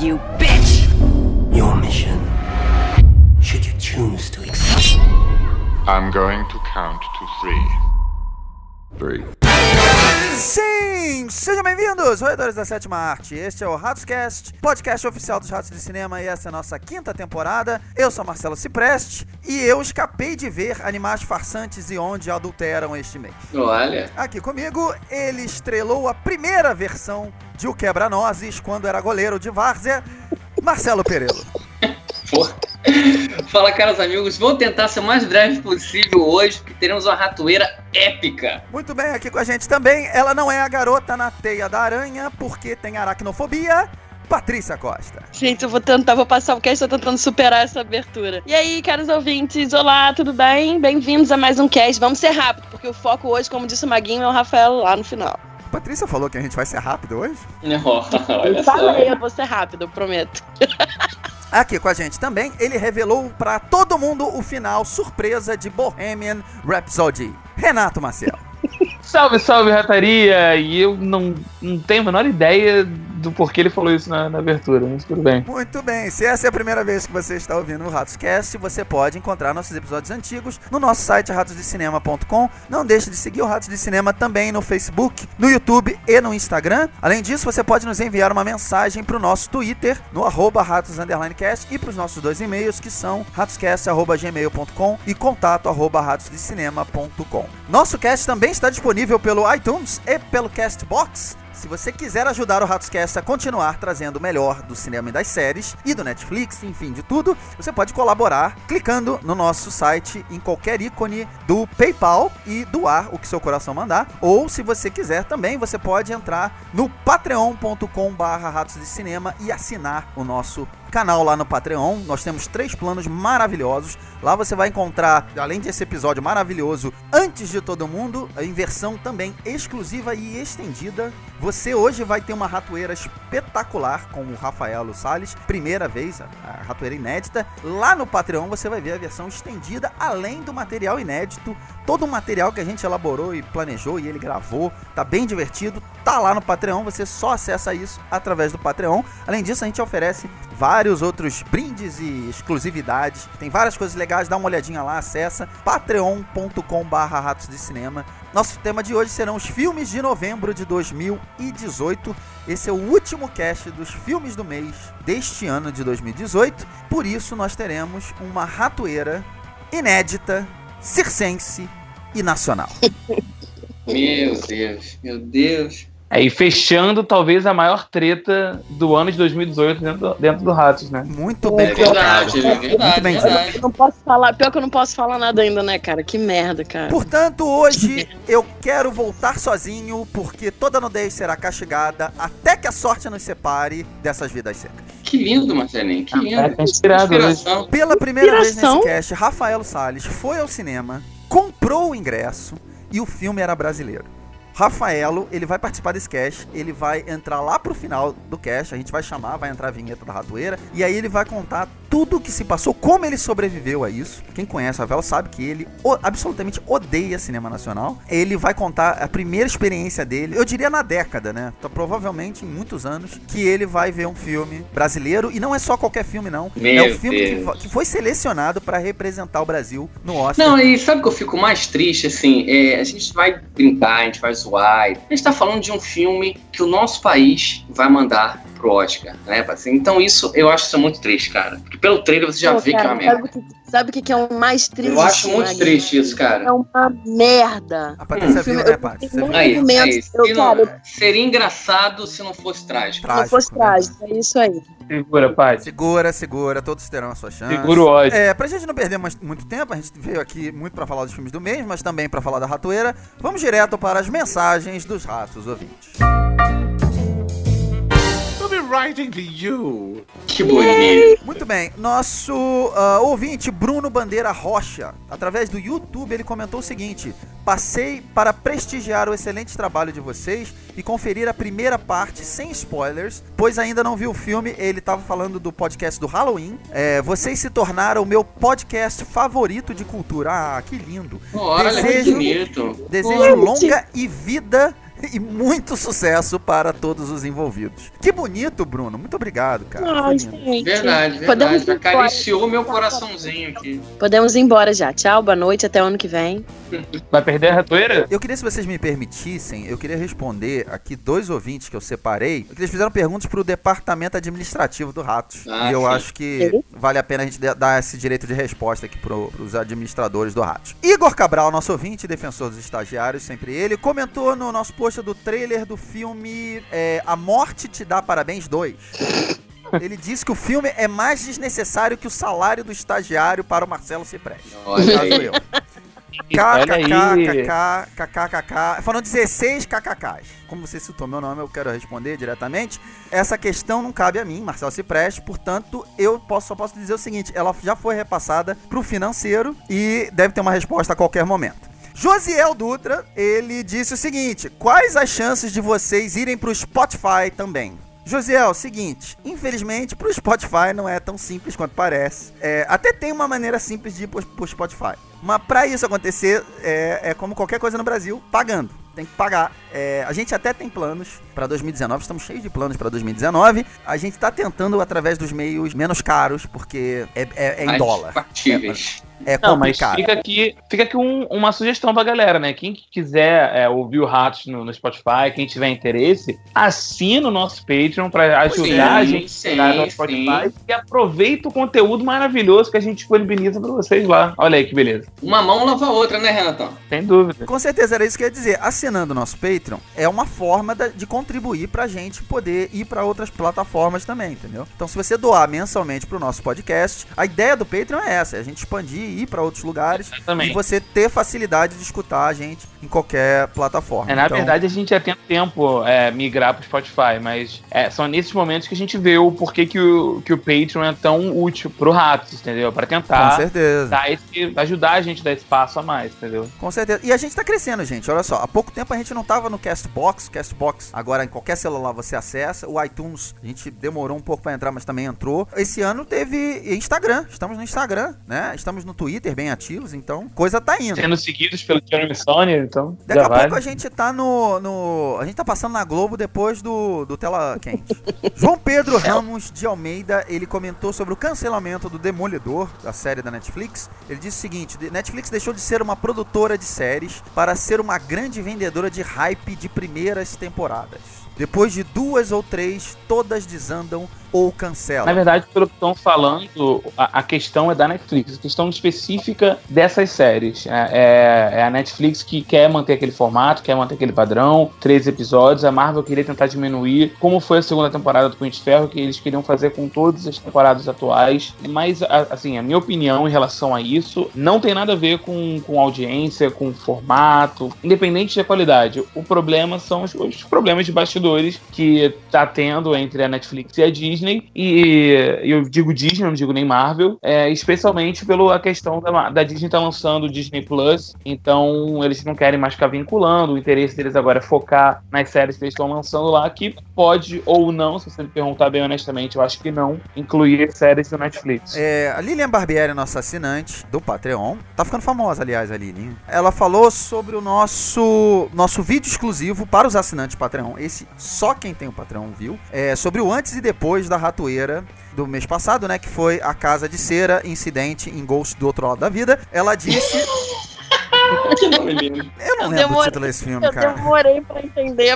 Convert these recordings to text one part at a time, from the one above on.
you bitch! Your mission, should you choose to accept. I'm going to count to 3. Sim! Sejam bem-vindos, roedores da sétima arte. Este é o Ratoscast, podcast oficial dos Ratos de Cinema, e essa é a nossa quinta temporada. Eu sou Marcelo Cipreste e eu escapei de ver Animais Farsantes e Onde Adulteram este mês. Olha. Aqui comigo, ele estrelou a primeira versão de O Quebra-Nozes quando era goleiro de várzea, Marcelo Perello. Porra. Fala, caros amigos, vou tentar ser o mais breve possível hoje, porque teremos uma ratoeira épica. Muito bem, aqui com a gente também, ela não é a garota na teia da aranha, porque tem aracnofobia, Patrícia Costa. Gente, vou passar o cast, tô tentando superar essa abertura. E aí, caros ouvintes, olá, tudo bem? Bem-vindos a mais um cast. Vamos ser rápido, porque o foco hoje, como disse o Maguinho, é o Rafael lá no final. Patrícia falou que a gente vai ser rápido hoje? Olha só. Falei, eu vou ser rápido, eu prometo. Aqui com a gente também, ele revelou pra todo mundo o final surpresa de Bohemian Rhapsody, Renato Maciel. Salve, salve, rataria! E eu não tenho a menor ideia do porquê ele falou isso na abertura, mas tudo bem. Muito bem, se essa é a primeira vez que você está ouvindo o Ratoscast, você pode encontrar nossos episódios antigos no nosso site ratosdecinema.com. Não deixe de seguir o Ratos de Cinema também no Facebook, no YouTube e no Instagram. Além disso, você pode nos enviar uma mensagem para o nosso Twitter, no @ratos_cast, e para os nossos dois e-mails, que são ratoscast@gmail.com e contato@ratosdecinema.com. Nosso cast também está disponível pelo iTunes e pelo Castbox. Se você quiser ajudar o Ratoscast a continuar trazendo o melhor do cinema e das séries, e do Netflix, enfim, de tudo, você pode colaborar clicando no nosso site em qualquer ícone do PayPal e doar o que seu coração mandar. Ou, se você quiser também, você pode entrar no patreon.com/ratosdecinema e assinar o nosso canal lá no Patreon. Nós temos 3 planos maravilhosos. Lá você vai encontrar, além desse episódio maravilhoso, Antes de Todo Mundo, em versão também exclusiva e estendida. Você hoje vai ter uma ratoeira espetacular com o Rafael Salles, primeira vez, a ratoeira inédita. Lá no Patreon você vai ver a versão estendida, além do material inédito, todo o material que a gente elaborou e planejou e ele gravou. Tá bem divertido, tá lá no Patreon, você só acessa isso através do Patreon. Além disso, a gente oferece vários outros brindes e exclusividades. Tem várias coisas legais, dá uma olhadinha lá, acessa patreon.com/ratosdecinema. Nosso tema de hoje serão os filmes de novembro de 2018. Esse é o último cast dos filmes do mês deste ano de 2018. Por isso, nós teremos uma ratoeira inédita, circense e nacional. Meu Deus, meu Deus. E fechando talvez a maior treta do ano de 2018 dentro do Ratos, né? Muito bem. É verdade, é verdade. Muito bem. Eu não posso falar, pior que eu não posso falar nada ainda, né, cara? Que merda, cara. Portanto, hoje eu quero voltar sozinho, porque toda nudez será castigada até que a sorte nos separe dessas vidas secas. Que lindo, Marcelinho, que lindo. Tá inspirado hoje. Pela primeira vez nesse cast, Rafael Salles foi ao cinema, comprou o ingresso e o filme era brasileiro. Rafaelo, ele vai participar desse cast, ele vai entrar lá pro final do cast, a gente vai chamar, vai entrar a vinheta da ratoeira, e aí ele vai contar tudo o que se passou, como ele sobreviveu a isso. Quem conhece o Rafael sabe que ele absolutamente odeia cinema nacional. Ele vai contar a primeira experiência dele, eu diria na década, né? Então, provavelmente em muitos anos, que ele vai ver um filme brasileiro, e não é só qualquer filme, não. É um filme que foi selecionado para representar o Brasil no Oscar. Não, e sabe o que eu fico mais triste, assim? A gente vai brincar, a gente vai zoar. A gente tá falando de um filme que o nosso país vai mandar pro Oscar, né? Então isso, eu acho isso muito triste, cara. Porque pelo trailer você já vê que é uma merda. Sabe o que é o mais triste? Eu acho muito triste isso, cara. É uma merda. A Patrícia viu, né, Paty? Seria engraçado se não fosse trágico. Se não fosse trágico, é isso aí. Segura, Paty. Segura, todos terão a sua chance. Segura o ódio. Pra gente não perder muito tempo, a gente veio aqui muito pra falar dos filmes do mês, mas também pra falar da ratoeira. Vamos direto para as mensagens dos ratos ouvintes. Writing to you. Que bonito. Muito bem, nosso ouvinte Bruno Bandeira Rocha, através do YouTube, ele comentou o seguinte: passei para prestigiar o excelente trabalho de vocês e conferir a primeira parte sem spoilers, pois ainda não vi o filme. Ele estava falando do podcast do Halloween. Vocês se tornaram o meu podcast favorito de cultura. Ah, que lindo. Olha, que bonito. Desejo longa e vida e muito sucesso para todos os envolvidos. Que bonito, Bruno. Muito obrigado, cara. Ai, Foi lindo. gente. Verdade. Podemos ir embora. Acariciou meu coraçãozinho aqui. Podemos ir embora já. Tchau, boa noite, até o ano que vem. Vai perder a ratoeira? Eu queria, se vocês me permitissem, eu queria responder aqui 2 ouvintes que eu separei, que eles fizeram perguntas pro departamento administrativo do Ratos. E eu acho que vale a pena a gente dar esse direito de resposta aqui pros administradores do Ratos. Igor Cabral, nosso ouvinte, defensor dos estagiários, sempre ele, comentou no nosso post do trailer do filme A Morte Te Dá Parabéns 2. Ele disse que o filme é mais desnecessário que o salário do estagiário para o Marcelo Cipreste. Olha aí. Eu. Olha aí. KKK. Foram 16 KKKs. Como você citou meu nome, eu quero responder diretamente. Essa questão não cabe a mim, Marcelo Cipreste, portanto, eu só posso dizer o seguinte: ela já foi repassada pro financeiro e deve ter uma resposta a qualquer momento. Josiel Dutra, ele disse o seguinte: quais as chances de vocês irem pro Spotify também? Josiel, seguinte, infelizmente pro Spotify não é tão simples quanto parece. Até tem uma maneira simples de ir pro Spotify. Mas pra isso acontecer, é como qualquer coisa no Brasil, pagando. Tem que pagar. A gente até tem planos para 2019, estamos cheios de planos para 2019. A gente tá tentando através dos meios menos caros, porque é em dólar. Factíveis. É Não, mas complicado. fica aqui uma sugestão pra galera, né? Quem quiser ouvir o Ratos no Spotify, quem tiver interesse, assina o nosso Patreon pra ajudar a gente a chegar no Spotify e aproveita o conteúdo maravilhoso que a gente disponibiliza pra vocês lá. Olha aí que beleza. Uma mão lava a outra, né, Renatão? Sem dúvida. Com certeza, era isso que eu ia dizer. Assinando o nosso Patreon é uma forma de contribuir pra gente poder ir pra outras plataformas também, entendeu? Então, se você doar mensalmente pro nosso podcast, a ideia do Patreon é essa: é a gente expandir, ir pra outros lugares. Exatamente. E você ter facilidade de escutar a gente em qualquer plataforma. Na verdade, a gente já tem tempo migrar pro Spotify, mas são nesses momentos que a gente vê o porquê que o Patreon é tão útil pro Ratos, entendeu? Pra tentar Com certeza. ajudar a gente a dar espaço a mais, entendeu? Com certeza. E a gente tá crescendo, gente. Olha só, há pouco tempo a gente não tava no Castbox. Agora em qualquer celular você acessa. O iTunes, a gente demorou um pouco pra entrar, mas também entrou. Esse ano teve Instagram. Estamos no Instagram, né? Estamos no Twitter, bem ativos, então coisa tá indo. Sendo seguidos pelo Jeremy Sonner, então Daqui já a pouco vale. a gente tá a gente tá passando na Globo depois do Tela Quente. João Pedro Ramos de Almeida, ele comentou sobre o cancelamento do Demolidor, da série da Netflix. Ele disse o seguinte: Netflix deixou de ser uma produtora de séries para ser uma grande vendedora de hype de primeiras temporadas. Depois de 2 ou 3, todas desandam ou cancelam. Na verdade, pelo que estão falando, a questão é da Netflix, a questão específica dessas séries. É a Netflix que quer manter aquele formato, quer manter aquele padrão, 13 episódios. A Marvel queria tentar diminuir, como foi a segunda temporada do Punho de Ferro, que eles queriam fazer com todas as temporadas atuais. Mas, assim, a minha opinião em relação a isso não tem nada a ver com audiência, com formato, independente da qualidade. O problema são os problemas de bastidores que tá tendo entre a Netflix e a Disney. E eu digo Disney, não digo nem Marvel, especialmente pela questão da Disney estar lançando o Disney Plus, então eles não querem mais ficar vinculando. O interesse deles agora é focar nas séries que eles estão lançando lá, que pode ou não, se você me perguntar bem honestamente, eu acho que não, incluir séries do Netflix. A Lilian Barbieri, nossa assinante do Patreon, tá ficando famosa, aliás, a Lilian. Ela falou sobre o nosso vídeo exclusivo para os assinantes Patreon, esse só quem tem o Patreon viu, sobre o antes e depois da ratoeira do mês passado, né, que foi A Casa de Cera, incidente em Ghost do Outro Lado da Vida. Ela disse... Que nome lindo. Eu não lembro o título desse filme, cara. Eu demorei pra entender.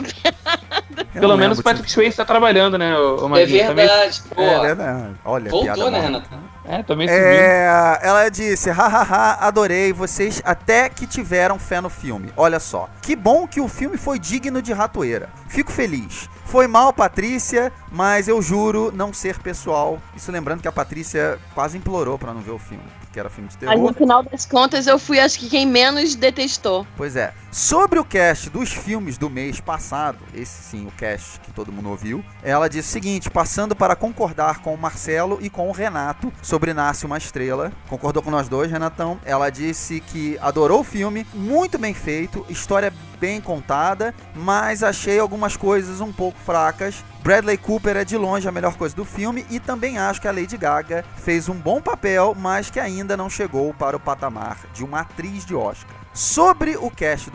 Pelo menos o Patrick Swayze tá trabalhando, né, o Maguinho? É verdade. É verdade. Olha, voltou, piada né, boa. Renato? Também subiu. Ela disse: hahaha, adorei, vocês até que tiveram fé no filme. Olha só, que bom que o filme foi digno de ratoeira. Fico feliz. Foi mal, Patrícia, mas eu juro não ser pessoal. Isso lembrando que a Patrícia quase implorou pra não ver o filme, porque era filme de terror. Mas no final das contas eu fui, acho que quem menos detestou. Pois é. Sobre o cast dos filmes do mês passado, esse sim, o cast que todo mundo ouviu, ela disse o seguinte: passando para concordar com o Marcelo e com o Renato sobre Nasce Uma Estrela. Concordou com nós dois, Renatão. Ela disse que adorou o filme, muito bem feito, história bem contada, mas achei algumas coisas um pouco fracas. Bradley Cooper é de longe a melhor coisa do filme e também acho que a Lady Gaga fez um bom papel, mas que ainda não chegou para o patamar de uma atriz de Oscar. Sobre o cast dos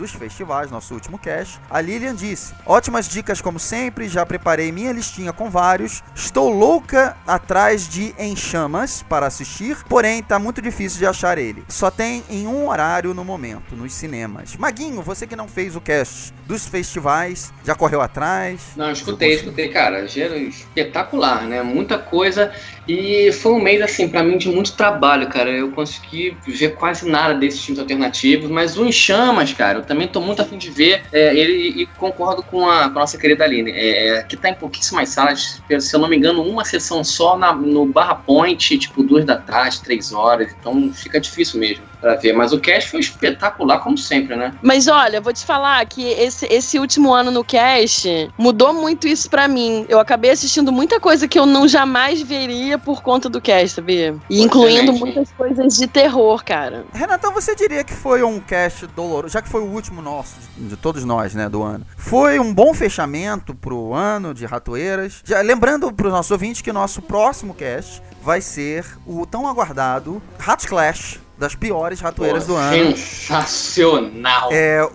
dos festivais, nosso último cast, a Lilian disse: ótimas dicas como sempre, já preparei minha listinha com vários, estou louca atrás de Em Chamas para assistir, porém tá muito difícil de achar ele. Só tem em um horário no momento, nos cinemas. Maguinho, você que não fez o cast dos festivais, já correu atrás? Não, escutei, cara. Espetacular, né? Muita coisa. E foi um mês, assim, pra mim, de muito trabalho, cara. Eu consegui ver quase nada desses filmes alternativos, mas o Em Chamas, cara, eu também tô muito afim de ver ele, e concordo com a nossa querida Aline. Que tá em pouquíssimas salas, se eu não me engano, uma sessão só no Barra Point, tipo 2 da tarde, 3 horas, então fica difícil mesmo pra ver. Mas o cast foi espetacular, como sempre, né? Mas olha, vou te falar que esse último ano no cast mudou muito isso pra mim. Eu acabei assistindo muita coisa que eu não jamais veria por conta do cast, sabia? E incluindo muitas coisas de terror, cara. Renatão, você diria que foi um cast doloroso, já que foi o último nosso, de todos nós, né, do ano. Foi um bom fechamento pro ano de Ratoeiras. Já lembrando pros nossos ouvintes que o nosso próximo cast vai ser o tão aguardado Ratos Clash, das piores ratoeiras do ano. Sensacional!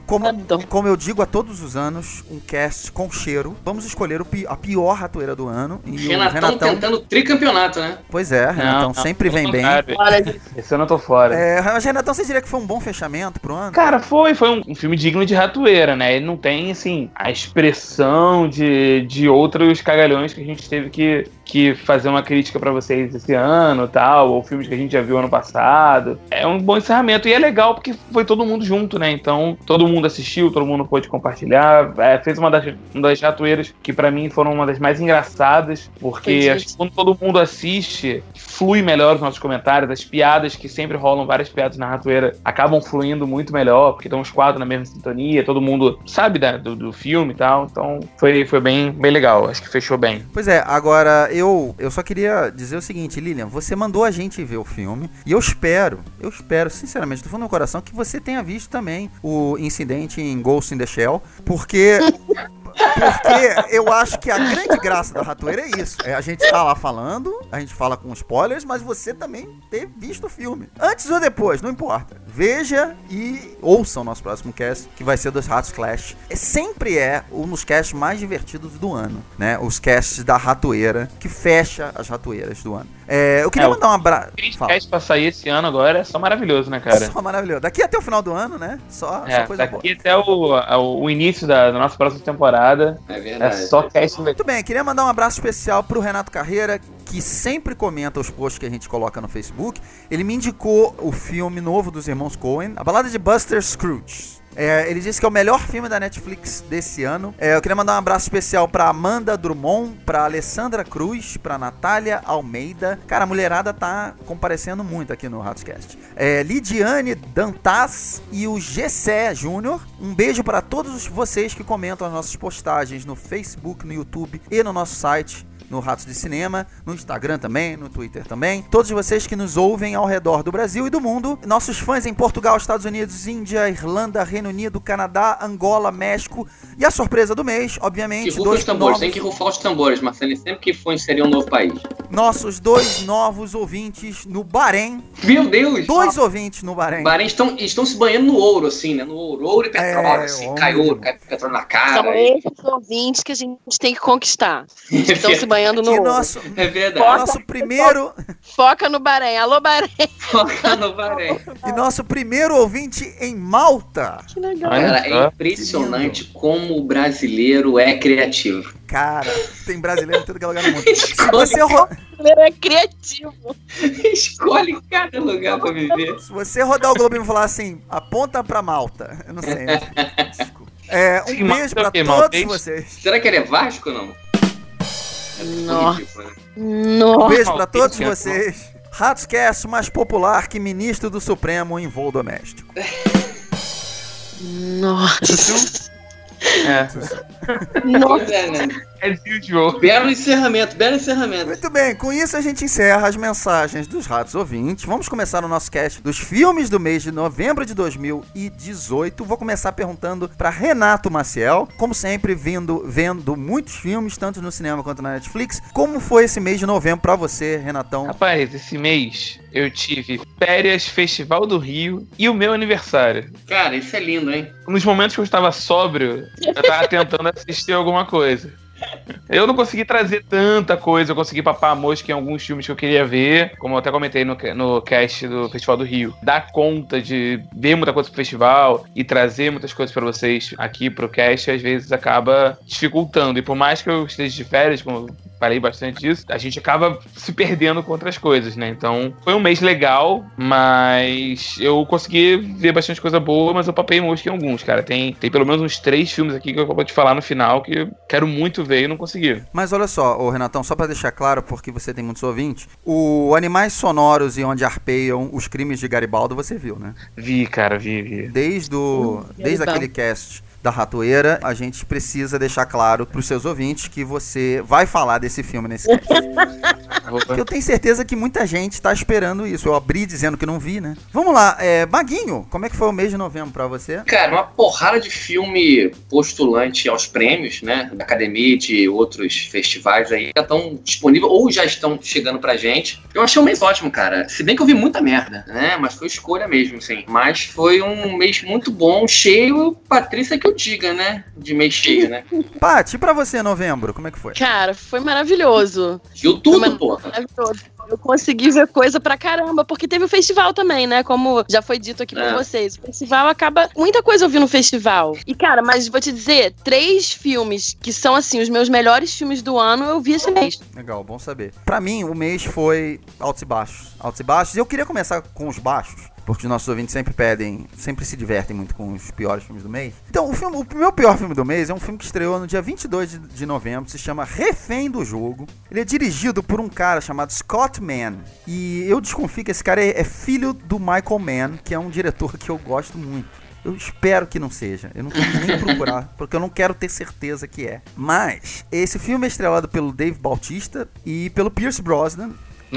Como eu digo a todos os anos, um cast com cheiro. Vamos escolher a pior ratoeira do ano. E Renatão tentando tricampeonato, né? Pois é, Renatão sempre vem bem. Esse ano eu tô fora. Mas Renatão, você diria que foi um bom fechamento pro ano? Cara, foi um filme digno de ratoeira, né? Ele não tem, assim, a expressão de outros cagalhões que a gente teve que fazer uma crítica pra vocês esse ano, tal, ou filmes que a gente já viu ano passado. É um bom encerramento, e é legal porque foi todo mundo junto, né? Então, todo mundo assistiu, todo mundo pôde compartilhar. Fez uma das ratoeiras que pra mim foram uma das mais engraçadas, porque acho que quando todo mundo assiste, flui melhor os nossos comentários. As piadas, que sempre rolam várias piadas na ratoeira, acabam fluindo muito melhor, porque estão os quatro na mesma sintonia, todo mundo sabe do filme e tal. Então, foi bem legal, acho que fechou bem. Pois é, agora eu só queria dizer o seguinte, Lilian, você mandou a gente ver o filme, e eu espero, sinceramente, do fundo do coração, que você tenha visto também o incidente em Ghost in the Shell, porque eu acho que a grande graça da ratoeira é isso. A gente tá lá falando, a gente fala com spoilers, mas você também ter visto o filme. Antes ou depois, não importa. Veja e ouça o nosso próximo cast, que vai ser dos Ratos Clash. Sempre é um dos casts mais divertidos do ano, né? Os casts da ratoeira, que fecha as ratoeiras do ano. Eu queria mandar um abraço. O cast pra sair esse ano agora é só maravilhoso, né, cara? Só maravilhoso. Daqui até o final do ano, né? Só coisa boa. Daqui até o início da nossa próxima temporada. É verdade. É só cast. Muito bem, queria mandar um abraço especial pro Renato Carreira, que sempre comenta os posts que a gente coloca no Facebook. Ele me indicou o filme novo dos irmãos Coen, A Balada de Buster Scrooge. Ele disse que é o melhor filme da Netflix desse ano. Eu queria mandar um abraço especial pra Amanda Drummond, pra Alessandra Cruz, pra Natália Almeida. Cara, a mulherada tá comparecendo muito aqui no Ratscast. Lidiane Dantas e o Gessé Júnior. Um beijo pra todos vocês que comentam as nossas postagens no Facebook, no YouTube e no nosso site, no Ratos de Cinema, no Instagram também, no Twitter também. Todos vocês que nos ouvem ao redor do Brasil e do mundo. Nossos fãs em Portugal, Estados Unidos, Índia, Irlanda, Reino Unido, Canadá, Angola, México. E a surpresa do mês, obviamente... Que rufa os tambores, tem que rufar os tambores, Marcelo, sempre que for inserir um novo país. Nossos 2 novos ouvintes no Bahrein. Meu Deus! 2 ouvintes no Bahrein. Bahrein estão se banhando no ouro, assim, né? No ouro e petróleo, assim. Cai ouro, cai petróleo na cara. São esses ouvintes que a gente tem que conquistar. Estão se banhando no ouro. É verdade. Nosso primeiro... Foca no Bahrein. Alô, Bahrein. Foca no Bahrein. E nosso primeiro ouvinte em Malta. Que legal. Cara, é impressionante como o brasileiro é criativo. Cara, tem brasileiro em todo lugar do mundo. Brasileiro é criativo. Escolhe cada lugar pra viver. Se você rodar o Globo e falar assim, aponta pra Malta. Eu não sei. Desculpa. Um beijo pra todos vocês. Será que ele é Vasco ou não? Nossa. Um beijo pra todos vocês. Ratscast mais popular que ministro do Supremo em voo doméstico. Nossa. Pois é, né? As usual. Belo encerramento. Muito bem, com isso a gente encerra as mensagens dos ratos ouvintes. Vamos começar o nosso cast dos filmes do mês de novembro de 2018. Vou começar perguntando para Renato Maciel, como sempre, vendo muitos filmes, tanto no cinema quanto na Netflix. Como foi esse mês de novembro para você, Renatão? Rapaz, esse mês eu tive férias, Festival do Rio e o meu aniversário. Cara, isso é lindo, hein? Nos momentos que eu estava sóbrio, eu estava tentando assistir alguma coisa. Eu não consegui trazer tanta coisa, eu consegui papar a mosca em alguns filmes que eu queria ver, como eu até comentei no cast do Festival do Rio. Dar conta de ver muita coisa pro festival e trazer muitas coisas pra vocês aqui pro cast, às vezes acaba dificultando. E por mais que eu esteja de férias, como eu falei bastante disso, a gente acaba se perdendo com outras coisas, né? Então, foi um mês legal, mas eu consegui ver bastante coisa boa, mas eu papei mosca em alguns, cara. Tem pelo menos uns 3 filmes aqui que eu vou te falar no final que eu quero muito ver e não consegui. Mas olha só, ô Renatão, só pra deixar claro, porque você tem muitos ouvintes, o Animais Sonoros e Onde Arpeiam os Crimes de Garibaldo você viu, né? Vi, cara, vi. Desde aquele cast da Ratoeira, a gente precisa deixar claro pros seus ouvintes que você vai falar desse filme nesse cast. Porque eu tenho certeza que muita gente tá esperando isso. Eu abri dizendo que não vi, né? Vamos lá, Maguinho, como é que foi o mês de novembro pra você? Cara, uma porrada de filme postulante aos prêmios, né? Da Academia e de outros festivais aí já estão disponíveis ou já estão chegando pra gente. Eu achei um mês ótimo, cara. Se bem que eu vi muita merda, né? Mas foi escolha mesmo, sim. Mas foi um mês muito bom, cheio, Patrícia que eu diga, né? De mês cheio, né? Paty, e pra você, novembro, como é que foi? Cara, foi maravilhoso. Viu tudo, pô. Maravilhoso. Eu consegui ver coisa pra caramba, porque teve o festival também, né? Como já foi dito aqui por vocês. O festival acaba... Muita coisa eu vi no festival. E, cara, mas vou te dizer, 3 filmes que são, assim, os meus melhores filmes do ano, eu vi esse mês. Legal, bom saber. Pra mim, o mês foi altos e baixos. Altos e baixos. E eu queria começar com os baixos, porque os nossos ouvintes sempre se divertem muito com os piores filmes do mês. Então, o meu pior filme do mês é um filme que estreou no dia 22 de novembro, se chama Refém do Jogo. Ele é dirigido por um cara chamado Scott Mann, e eu desconfio que esse cara é filho do Michael Mann, que é um diretor que eu gosto muito. Eu espero que não seja. Eu não quero nem procurar, porque eu não quero ter certeza que é. Mas, esse filme é estrelado pelo Dave Bautista e pelo Pierce Brosnan.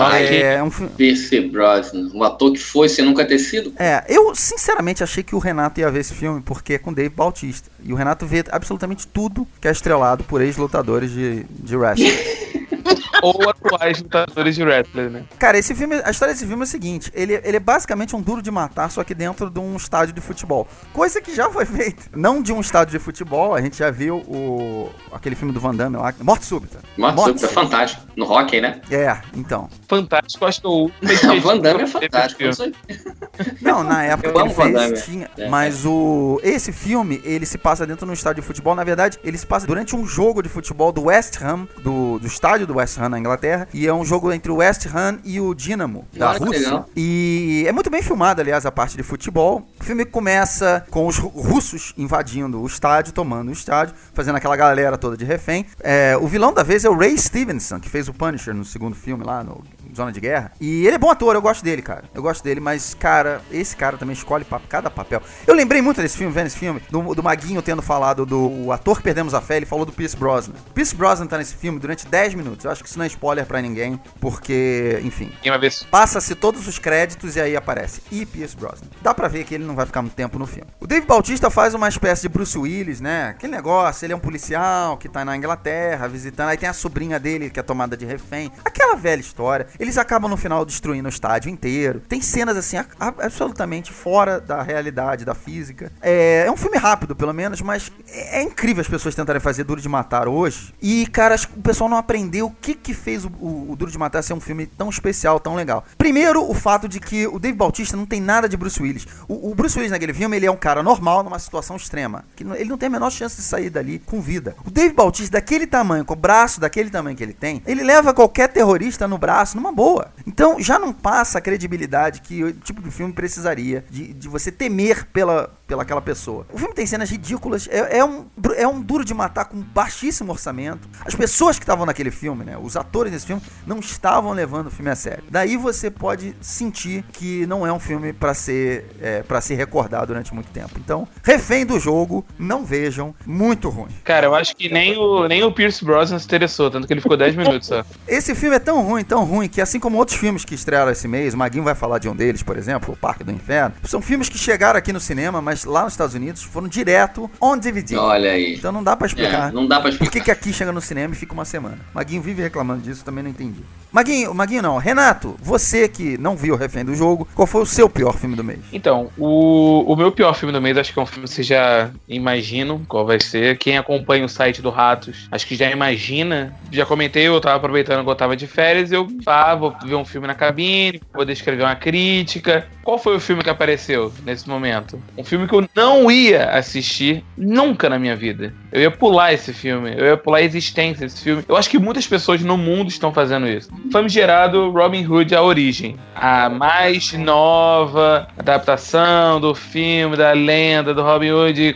É um filme. Pierce Brosnan, um ator que foi sem nunca ter sido. Eu sinceramente achei que o Renato ia ver esse filme porque é com Dave Bautista. E o Renato vê absolutamente tudo que é estrelado por ex-lutadores de wrestling. Ou atuais lutadores de wrestling, né? Cara, a história desse filme é a seguinte: ele é basicamente um Duro de Matar, só que dentro de um estádio de futebol. Coisa que já foi feita. Não de um estádio de futebol, a gente já viu aquele filme do Van Damme lá, Morte Súbita. Morte Súbita é fantástico. No Rocky, né? Então. Fantástico, acho que o Van Damme é fantástico. Não, na época que ele fez, tinha. Mas esse filme, ele se passa dentro de um estádio de futebol. Na verdade, ele se passa durante um jogo de futebol do West Ham, do estádio do West Ham na Inglaterra, e é um jogo entre o West Ham e o Dinamo da Rússia. E é muito bem filmado, aliás, a parte de futebol. O filme começa com os russos invadindo o estádio, tomando o estádio, fazendo aquela galera toda de refém. O vilão da vez é o Ray Stevenson, que fez o Punisher no segundo filme lá, no Zona de Guerra. E ele é bom ator, eu gosto dele, cara. Eu gosto dele, mas, cara, esse cara também escolhe cada papel. Eu lembrei muito desse filme, vendo esse filme, do Maguinho tendo falado do ator que perdemos a fé, ele falou do Pierce Brosnan. Pierce Brosnan tá nesse filme durante 10 minutos. Eu acho que isso não é spoiler pra ninguém, porque, enfim, passa-se todos os créditos e aí aparece e Pierce Brosnan. Dá pra ver que ele não vai ficar muito tempo no filme. O Dave Bautista faz uma espécie de Bruce Willis, né? Aquele negócio, ele é um policial que tá na Inglaterra visitando, aí tem a sobrinha dele que é tomada de refém. Aquela velha história. Eles acabam no final destruindo o estádio inteiro. Tem cenas assim absolutamente fora da realidade, da física. É um filme rápido, pelo menos, mas é incrível as pessoas tentarem fazer Duro de Matar hoje. E, cara, o pessoal não aprendeu o que fez o Duro de Matar ser um filme tão especial, tão legal. Primeiro, o fato de que o Dave Bautista não tem nada de Bruce Willis. O Bruce Willis naquele filme, ele é um cara normal numa situação extrema. Ele não tem a menor chance de sair dali com vida. O Dave Bautista, daquele tamanho, com o braço daquele tamanho que ele tem, ele leva qualquer terrorista no braço numa boa. Então já não passa a credibilidade que o tipo de filme precisaria de você temer pela aquela pessoa. O filme tem cenas ridículas, é um duro de matar com baixíssimo orçamento. As pessoas que estavam naquele filme, né, os atores desse filme, não estavam levando o filme a sério. Daí você pode sentir que não é um filme pra ser recordado durante muito tempo. Então, Refém do Jogo, não vejam, muito ruim. Cara, eu acho que nem o Pierce Brosnan se interessou, tanto que ele ficou 10 minutos só. Esse filme é tão ruim, que assim como outros filmes que estrearam esse mês, o Maguinho vai falar de um deles, por exemplo, O Parque do Inferno, são filmes que chegaram aqui no cinema, mas lá nos Estados Unidos foram direto on DVD. Olha aí. Então não dá pra explicar. Não dá pra explicar. Por que aqui chega no cinema e fica uma semana? Maguinho vive reclamando disso, também não entendi. Maguinho não. Renato, você que não viu o Refém do Jogo, qual foi o seu pior filme do mês? Então, o meu pior filme do mês, acho que é um filme que vocês já imaginam qual vai ser. Quem acompanha o site do Ratos, acho que já imagina. Já comentei, eu tava aproveitando que eu tava de férias, eu vou ver um filme na cabine, vou poder escrever uma crítica. Qual foi o filme que apareceu nesse momento? Um filme que eu não ia assistir nunca na minha vida. Eu ia pular esse filme, eu ia pular a existência desse filme. Eu acho que muitas pessoas no mundo estão fazendo isso. Famigerado Robin Hood, A Origem. A mais nova adaptação do filme, da lenda do Robin Hood.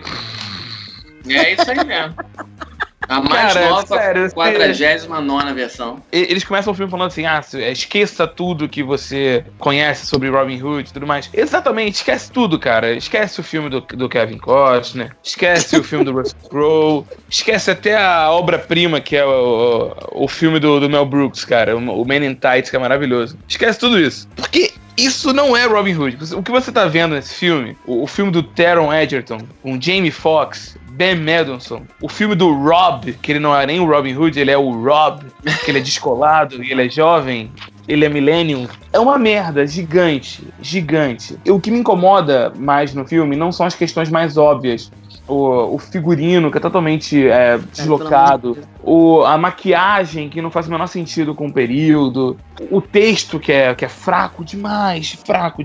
É isso aí mesmo. A mais nova, sério, 49ª versão. Eles começam o filme falando assim, esqueça tudo que você conhece sobre Robin Hood e tudo mais. Exatamente, esquece tudo, cara. Esquece o filme do Kevin Costner, esquece o filme do Russell Crowe, esquece até a obra-prima que é o filme do Mel Brooks, cara, o Man in Tights, que é maravilhoso. Esquece tudo isso. Porque isso não é Robin Hood. O que você tá vendo nesse filme, o filme do Taron Egerton, com Jamie Foxx, Ben Mendelsohn, o filme do Rob, que ele não é nem o Robin Hood, ele é o Rob, que ele é descolado e ele é jovem, ele é millennium. É uma merda gigante. O que me incomoda mais no filme não são as questões mais óbvias. O figurino, que é totalmente deslocado. A maquiagem, que não faz o menor sentido com o período. O texto, que é fraco demais.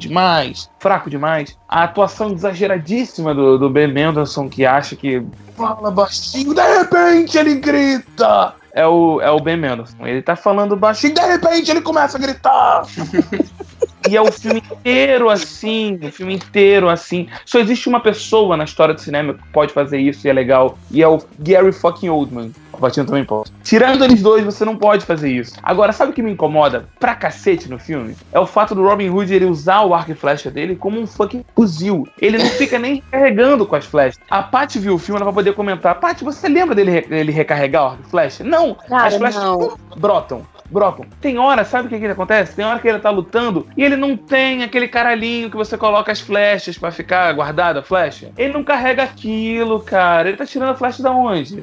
A atuação exageradíssima do Ben Mendelsohn, que acha que fala baixinho, de repente ele grita. É o Ben Mendelsohn. Ele tá falando baixinho, de repente ele começa a gritar. E é o filme inteiro assim. Só existe uma pessoa na história do cinema que pode fazer isso e é legal. E é o Gary fucking Oldman. O Patino também pode. Tirando eles dois, você não pode fazer isso. Agora, sabe o que me incomoda pra cacete no filme? É o fato do Robin Hood ele usar o arco e flecha dele como um fucking fuzil. Ele não fica nem recarregando com as flechas. A Paty viu o filme, ela vai poder comentar. Paty, você lembra dele recarregar o arco e flecha? Não. Cara, as flechas brotam. Tem hora, sabe o que acontece? Tem hora que ele tá lutando e ele não tem aquele caralhinho que você coloca as flechas pra ficar guardada a flecha. Ele não carrega aquilo, cara. Ele tá tirando a flecha da onde?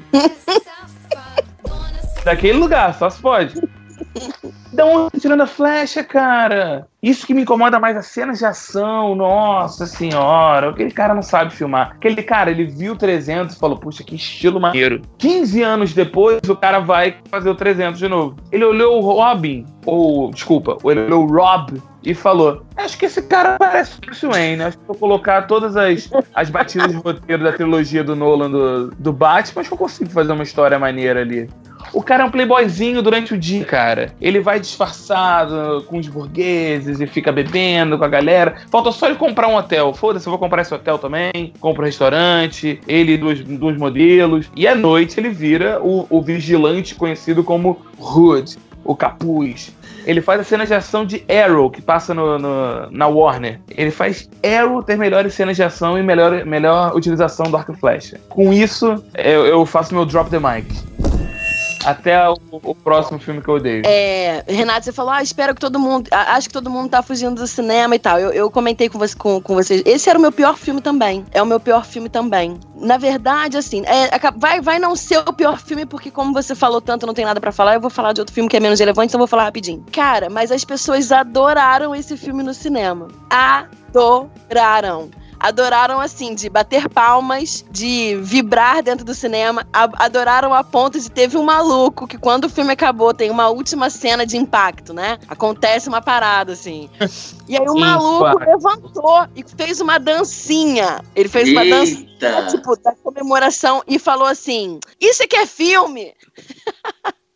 Daquele lugar, só se pode. Da onde tá tirando a flecha, cara? Isso que me incomoda mais, as cenas de ação, nossa senhora, aquele cara não sabe filmar. Aquele cara, ele viu o 300 e falou, puxa, que estilo maneiro. 15 anos depois, o cara vai fazer o 300 de novo. Ele olhou o Rob e falou, acho que esse cara parece o Bruce Wayne, acho que vou colocar todas as batidas de roteiro da trilogia do Nolan do Batman, acho que eu consigo fazer uma história maneira ali. O cara é um playboyzinho durante o dia, cara. Ele vai disfarçado com os burgueses e fica bebendo com a galera. Falta só ele comprar um hotel. Foda-se, eu vou comprar esse hotel também. Compra um restaurante, ele e dois modelos. E à noite ele vira o vigilante conhecido como Hood, o capuz. Ele faz a cena de ação de Arrow, que passa na Warner. Ele faz Arrow ter melhores cenas de ação e melhor utilização do arco e flecha. Com isso, eu faço meu drop the mic. Até o próximo filme que eu odeio. Renato, você falou, espero que todo mundo... Acho que todo mundo tá fugindo do cinema e tal. Eu comentei com vocês. Esse era o meu pior filme também. É o meu pior filme também. Na verdade, assim, vai não ser o pior filme, porque como você falou tanto, não tem nada pra falar, eu vou falar de outro filme que é menos relevante, então eu vou falar rapidinho. Cara, mas as pessoas adoraram esse filme no cinema. Adoraram, assim, de bater palmas, de vibrar dentro do cinema. Adoraram a ponto de teve um maluco que quando o filme acabou, tem uma última cena de impacto, né? Acontece uma parada, assim. E aí o maluco levantou e fez uma dancinha. Ele fez uma dancinha, tipo, da comemoração e falou assim, isso aqui é filme?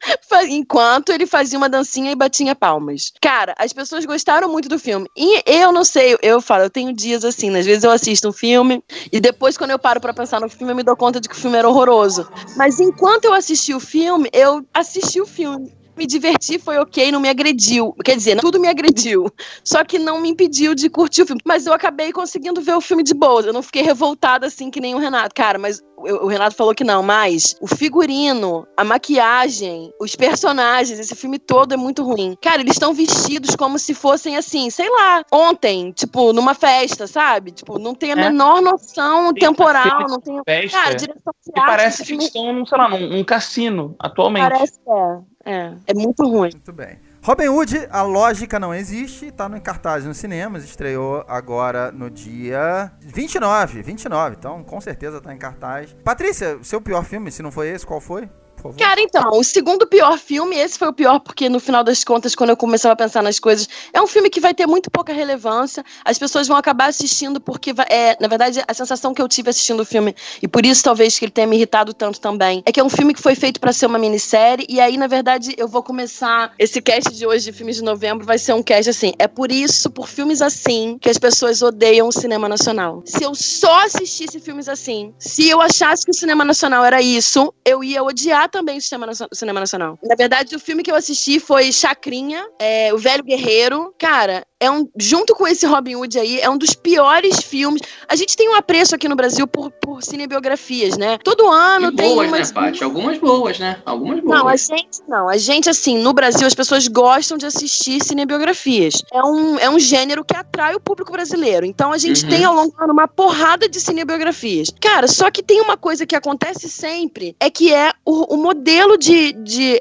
Enquanto ele fazia uma dancinha e batia palmas. Cara, as pessoas gostaram muito do filme. E eu não sei, eu falo, eu tenho dias assim, às vezes eu assisto um filme e depois quando eu paro pra pensar no filme eu me dou conta de que o filme era horroroso. Mas enquanto eu assisti o filme, eu assisti o filme. Me diverti, foi ok, não me agrediu. Quer dizer, tudo me agrediu. Só que não me impediu de curtir o filme. Mas eu acabei conseguindo ver o filme de boa. Eu não fiquei revoltada assim que nem o Renato. Cara, mas o Renato falou que não. Mas o figurino, a maquiagem, os personagens, esse filme todo é muito ruim. Cara, eles estão vestidos como se fossem assim, sei lá, ontem, tipo, numa festa, sabe? Tipo, não tem a menor noção temporal. Não tem. Festa, cara, direção de arte. Parece que estão, sei lá, num cassino atualmente. Parece que é muito ruim. Muito bem. Robin Hood, A Lógica Não Existe, tá no cartaz nos cinemas, estreou agora no dia 29, então com certeza tá em cartaz. Patrícia, seu pior filme, se não foi esse, qual foi? Cara, então, o segundo pior filme, esse foi o pior porque no final das contas, quando eu começava a pensar nas coisas, é um filme que vai ter muito pouca relevância, as pessoas vão acabar assistindo porque, na verdade, a sensação que eu tive assistindo o filme, e por isso talvez que ele tenha me irritado tanto também, é que é um filme que foi feito pra ser uma minissérie, e aí, na verdade, eu vou começar, esse cast de hoje, de filmes de novembro, vai ser um cast assim, é por isso, por filmes assim, que as pessoas odeiam o cinema nacional. Se eu só assistisse filmes assim, se eu achasse que o cinema nacional era isso, eu ia odiar também o cinema nacional. Na verdade, o filme que eu assisti foi Chacrinha, O Velho Guerreiro. Cara, junto com esse Robin Hood aí, é um dos piores filmes. A gente tem um apreço aqui no Brasil por cinebiografias, né? Todo ano tem boas, umas... né, Paty? Algumas boas, né? Algumas boas. A gente, assim, no Brasil, as pessoas gostam de assistir cinebiografias. É um gênero que atrai o público brasileiro. Então, a gente tem, ao longo do ano, uma porrada de cinebiografias. Cara, só que tem uma coisa que acontece sempre, é que é o modelo de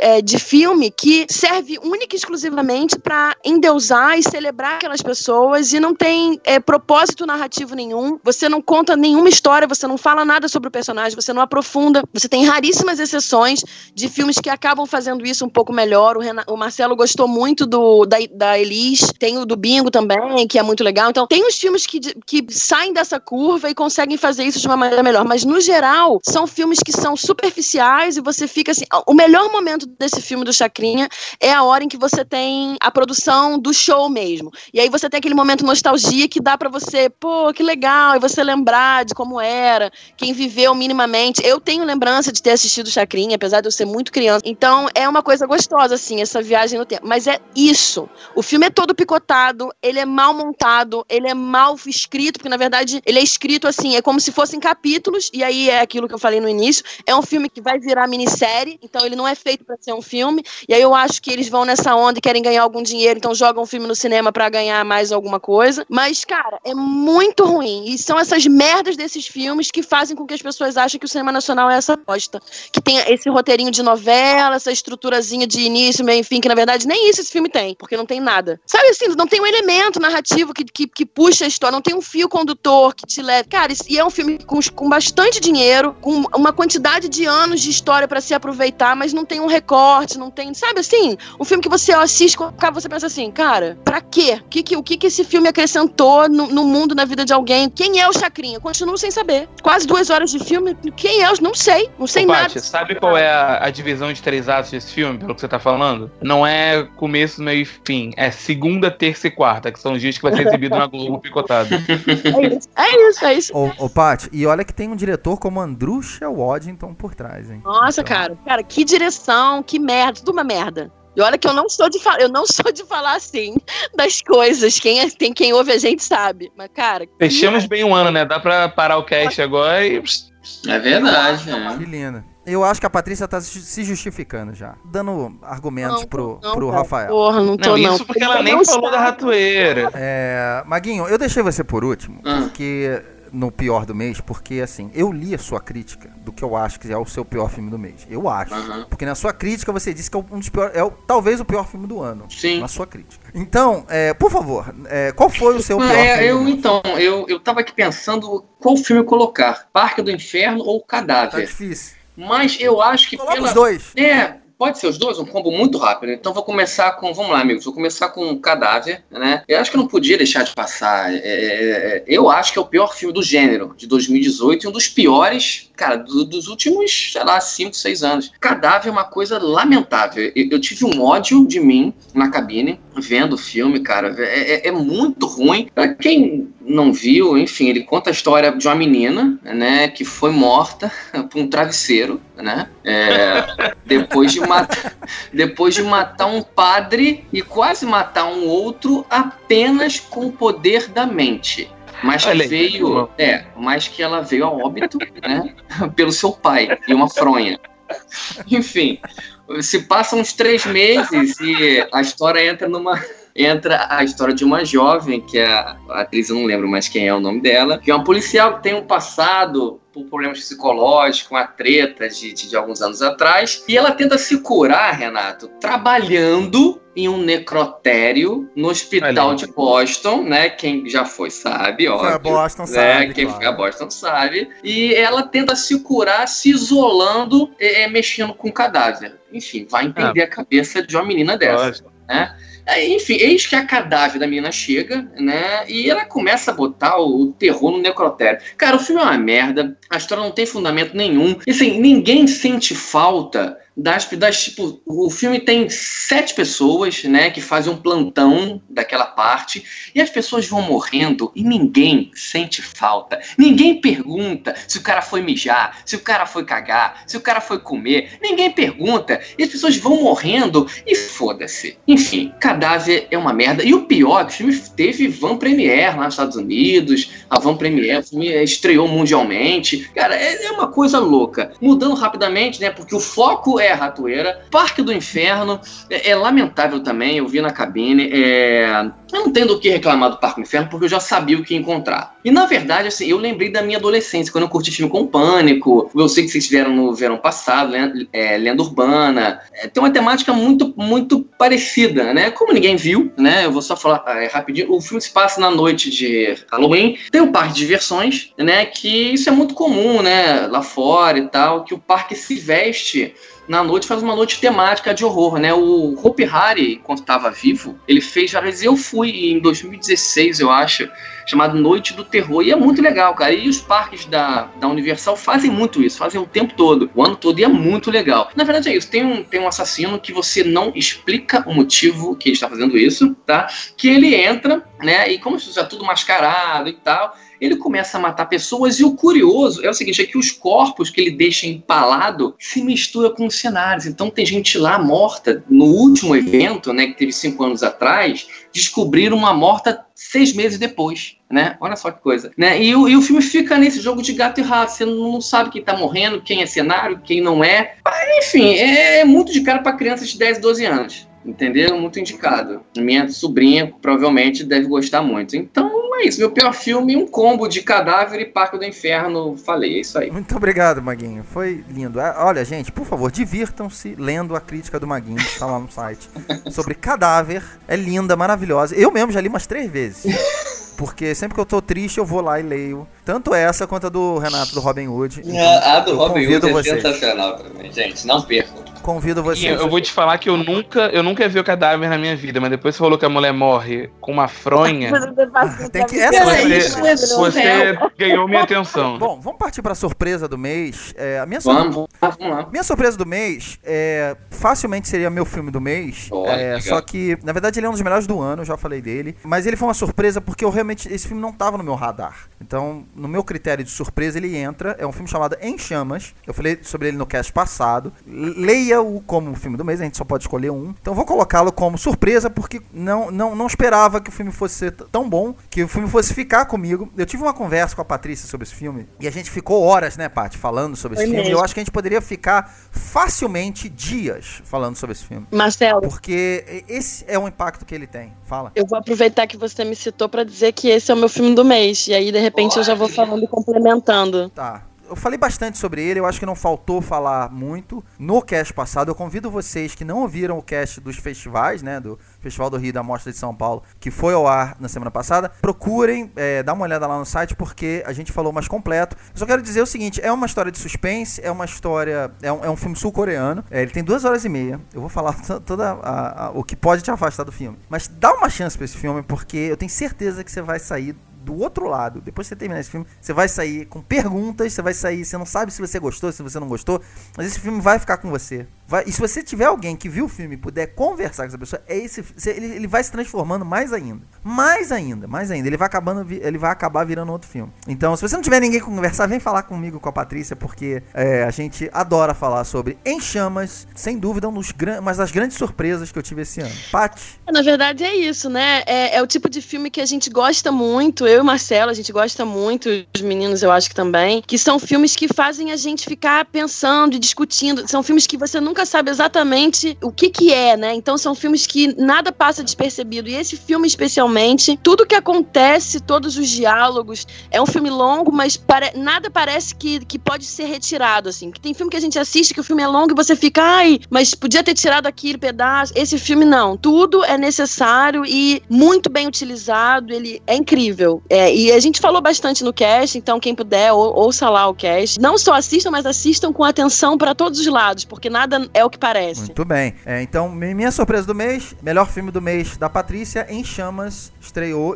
filme que serve única e exclusivamente pra endeusar e celebrar aquelas pessoas e não tem propósito narrativo nenhum, você não conta nenhuma história, você não fala nada sobre o personagem, você não aprofunda, você tem raríssimas exceções de filmes que acabam fazendo isso um pouco melhor. O Marcelo gostou muito da Elis, tem o do Bingo também, que é muito legal. Então tem os filmes que saem dessa curva e conseguem fazer isso de uma maneira melhor, mas no geral são filmes que são superficiais e você fica assim, o melhor momento desse filme do Chacrinha é a hora em que você tem a produção do show mesmo. E aí você tem aquele momento nostalgia que dá pra você, pô, que legal, e você lembrar de como era, quem viveu minimamente. Eu tenho lembrança de ter assistido Chacrinha, apesar de eu ser muito criança. Então é uma coisa gostosa, assim, essa viagem no tempo. Mas é isso. O filme é todo picotado, ele é mal montado, ele é mal escrito, porque na verdade ele é escrito assim, é como se fossem capítulos, e aí é aquilo que eu falei no início, é um filme que vai virar minissérie, então ele não é feito pra ser um filme, e aí eu acho que eles vão nessa onda e querem ganhar algum dinheiro, então jogam um filme no cinema pra ganhar mais alguma coisa, mas cara, é muito ruim, e são essas merdas desses filmes que fazem com que as pessoas achem que o cinema nacional é essa bosta, que tem esse roteirinho de novela, essa estruturazinha de início, meio e fim, que na verdade nem isso esse filme tem, porque não tem nada, sabe assim, não tem um elemento narrativo que puxa a história, não tem um fio condutor que te leve, cara, e é um filme com bastante dinheiro, com uma quantidade de anos de história pra se aproveitar, mas não tem um recorte, não tem, sabe assim, um filme que você assiste, você pensa assim, cara, pra quê? O que esse filme acrescentou no mundo, na vida de alguém? Quem é o Chacrinha? Continuo sem saber. Quase 2 horas de filme, quem é? Não sei nada. Paty, sabe qual é a divisão de 3 atos desse filme, pelo que você tá falando? Não é começo, meio e fim, é segunda, terça e quarta, que são os dias que vai ser exibido na Globo picotado. É isso. Ô Paty, e olha que tem um diretor como Andrusha Waddington por trás, hein? Nossa, então... cara, que direção, que merda, tudo uma merda. E olha que eu não sou de falar assim das coisas. Quem ouve a gente sabe. Mas, cara... Fechamos bem um ano, né? Dá pra parar o cast agora e... É verdade, Que linda. Eu acho que a Patrícia tá se justificando já. Dando argumentos pro Rafael. Porra, não tô não. Isso porque ela nem falou da ratoeira. Maguinho, eu deixei você por último, porque... no pior do mês, porque assim, eu li a sua crítica do que eu acho que é o seu pior filme do mês. Eu acho. Porque na sua crítica você disse que é um dos piores, talvez o pior filme do ano. Sim. Na sua crítica. Então, por favor, qual foi o seu pior filme? Eu tava aqui pensando qual filme colocar. Parque do Inferno ou Cadáver? Tá difícil. Mas eu acho que coloca os dois. Pode ser os dois, um combo muito rápido. Então vou começar com... Vamos lá, amigos. Vou começar com Cadáver, né? Eu acho que eu não podia deixar de passar. Eu acho que é o pior filme do gênero, de 2018, e um dos piores, cara, dos últimos, sei lá, 5, 6 anos. Cadáver é uma coisa lamentável. Eu tive um ódio de mim na cabine, vendo o filme, cara. É muito ruim. Pra quem não viu, enfim, ele conta a história de uma menina, né, que foi morta por um travesseiro, né, depois de matar um padre e quase matar um outro apenas com o poder da mente. Mas que ela veio a óbito, né, pelo seu pai e uma fronha. Enfim, se passam uns 3 meses e a história entra a história de uma jovem, que é a atriz, eu não lembro mais quem é o nome dela, que é uma policial que tem um passado por problemas psicológicos, uma treta de alguns anos atrás, e ela tenta se curar, Renato, trabalhando em um necrotério no hospital de Boston, né? Quem já foi sabe, óbvio. Foi a Boston, sabe. Quem foi a Boston sabe. E ela tenta se curar se isolando, mexendo com cadáver. Enfim, vai entender a cabeça de uma menina dessa, né? Enfim, eis que a cadáver da menina chega, né, e ela começa a botar o terror no necrotério. Cara, o filme é uma merda, a história não tem fundamento nenhum, e assim, ninguém sente falta tipo, o filme tem 7 pessoas, né, que fazem um plantão daquela parte, e as pessoas vão morrendo e ninguém sente falta. Ninguém pergunta se o cara foi mijar, se o cara foi cagar, se o cara foi comer. Ninguém pergunta. E as pessoas vão morrendo e foda-se. Enfim, Cadáver é uma merda. E o pior é que o filme teve van premiere lá nos Estados Unidos. A van premiere, o filme estreou mundialmente. Cara, é uma coisa louca. Mudando rapidamente, né, porque o foco é a ratoeira. Parque do Inferno é lamentável também, eu vi na cabine. Eu não tenho do que reclamar do Parque do Inferno, porque eu já sabia o que encontrar. E na verdade, assim, eu lembrei da minha adolescência, quando eu curti filme com Pânico. Eu sei que vocês tiveram no verão passado, Lenda Urbana. Tem uma temática muito, muito parecida, né? Como ninguém viu, né? Eu vou só falar rapidinho. O filme se passa na noite de Halloween. Tem um parque de diversões, né? Que isso é muito comum, né? Lá fora e tal, que o parque se veste na noite, faz uma noite temática de horror, né? O Hope Hari, quando estava vivo, ele fez várias vezes. Eu fui em 2016, eu acho, chamado Noite do Terror, e é muito legal, cara. E os parques da Universal fazem muito isso, fazem o tempo todo, o ano todo, e é muito legal. Na verdade é isso, tem um assassino que você não explica o motivo que ele está fazendo isso, tá? Que ele entra, né? E como isso é tudo mascarado e tal, ele começa a matar pessoas, e o curioso é o seguinte, é que os corpos que ele deixa empalado se misturam com os cenários. Então tem gente lá morta, no último evento, né, que teve 5 anos atrás, descobriram uma morta 6 meses depois, né? Olha só que coisa, né? E o filme fica nesse jogo de gato e rato, você não sabe quem tá morrendo, quem é cenário, quem não é. Enfim, é muito de cara para crianças de 10, 12 anos. Entendeu? Muito indicado. Minha sobrinha provavelmente deve gostar muito. Então é isso. Meu pior filme, um combo de Cadáver e Parque do Inferno. Falei, é isso aí. Muito obrigado, Maguinho. Foi lindo. Olha, gente, por favor, divirtam-se lendo a crítica do Maguinho, que está lá no site, sobre Cadáver. É linda, maravilhosa. Eu mesmo já li umas 3 vezes. Porque sempre que eu tô triste, eu vou lá e leio. Tanto essa quanto a do Renato, do Robin Hood. Então, a do Robin Hood é sensacional também, gente. Não percam. Convido vocês. Eu vou te falar que eu nunca vi o Cadáver na minha vida, mas depois você falou que a mulher morre com uma fronha. Tem que... Você ganhou minha atenção. Bom, vamos partir pra surpresa do mês. Vamos lá. Minha surpresa do mês facilmente seria meu filme do mês. Só que, na verdade, ele é um dos melhores do ano, eu já falei dele. Mas ele foi uma surpresa porque esse filme não tava no meu radar. Então, no meu critério de surpresa, ele entra. É um filme chamado Em Chamas. Eu falei sobre ele no cast passado. Leia-o como filme do mês, a gente só pode escolher um. Então, vou colocá-lo como surpresa porque não esperava que o filme fosse ser tão bom, que o filme fosse ficar comigo. Eu tive uma conversa com a Patrícia sobre esse filme e a gente ficou horas, né, Paty, falando sobre esse filme. Mesmo. E eu acho que a gente poderia ficar facilmente dias falando sobre esse filme. Marcelo, Porque esse é o impacto que ele tem. Fala. eu vou aproveitar que você me citou pra dizer que esse é o meu filme do mês. E aí, de repente, eu já vou falando e complementando. Tá. eu falei bastante sobre ele, eu acho que não faltou falar muito no cast passado. Eu convido vocês que não ouviram o cast dos festivais, né, do Festival do Rio e da Mostra de São Paulo, que foi ao ar na semana passada, procurem, dá uma olhada lá no site, porque a gente falou mais completo. Eu só quero dizer o seguinte, é uma história de suspense, é uma história, é um filme sul-coreano, ele tem 2h30, eu vou falar o que pode te afastar do filme, mas dá uma chance pra esse filme, porque eu tenho certeza que você vai sair do outro lado. Depois que você terminar esse filme, você vai sair com perguntas, você não sabe se você gostou, se você não gostou, mas esse filme vai ficar com você. E se você tiver alguém que viu o filme e puder conversar com essa pessoa, ele vai se transformando mais ainda. Mais ainda. Ele vai acabar virando outro filme. Então, se você não tiver ninguém com conversar, vem falar comigo, com a Patrícia, porque a gente adora falar sobre Em Chamas, sem dúvida, uma das grandes surpresas que eu tive esse ano. Paty? Na verdade é isso, né? É o tipo de filme que a gente gosta muito, eu e o Marcelo, a gente gosta muito, os meninos eu acho que também, que são filmes que fazem a gente ficar pensando e discutindo, são filmes que você nunca sabe exatamente o que é, né? Então são filmes que nada passa despercebido, e esse filme especialmente, tudo que acontece, todos os diálogos, é um filme longo, mas nada parece que pode ser retirado, assim, que tem filme que a gente assiste que o filme é longo e você fica, mas podia ter tirado aquele pedaço, esse filme não, tudo é necessário e muito bem utilizado, ele é incrível. E a gente falou bastante no cast, então quem puder, ouça lá o cast. Não só assistam, mas assistam com atenção para todos os lados, porque nada é o que parece. Muito bem. Então, minha surpresa do mês, melhor filme do mês da Patrícia, Em Chamas, estreou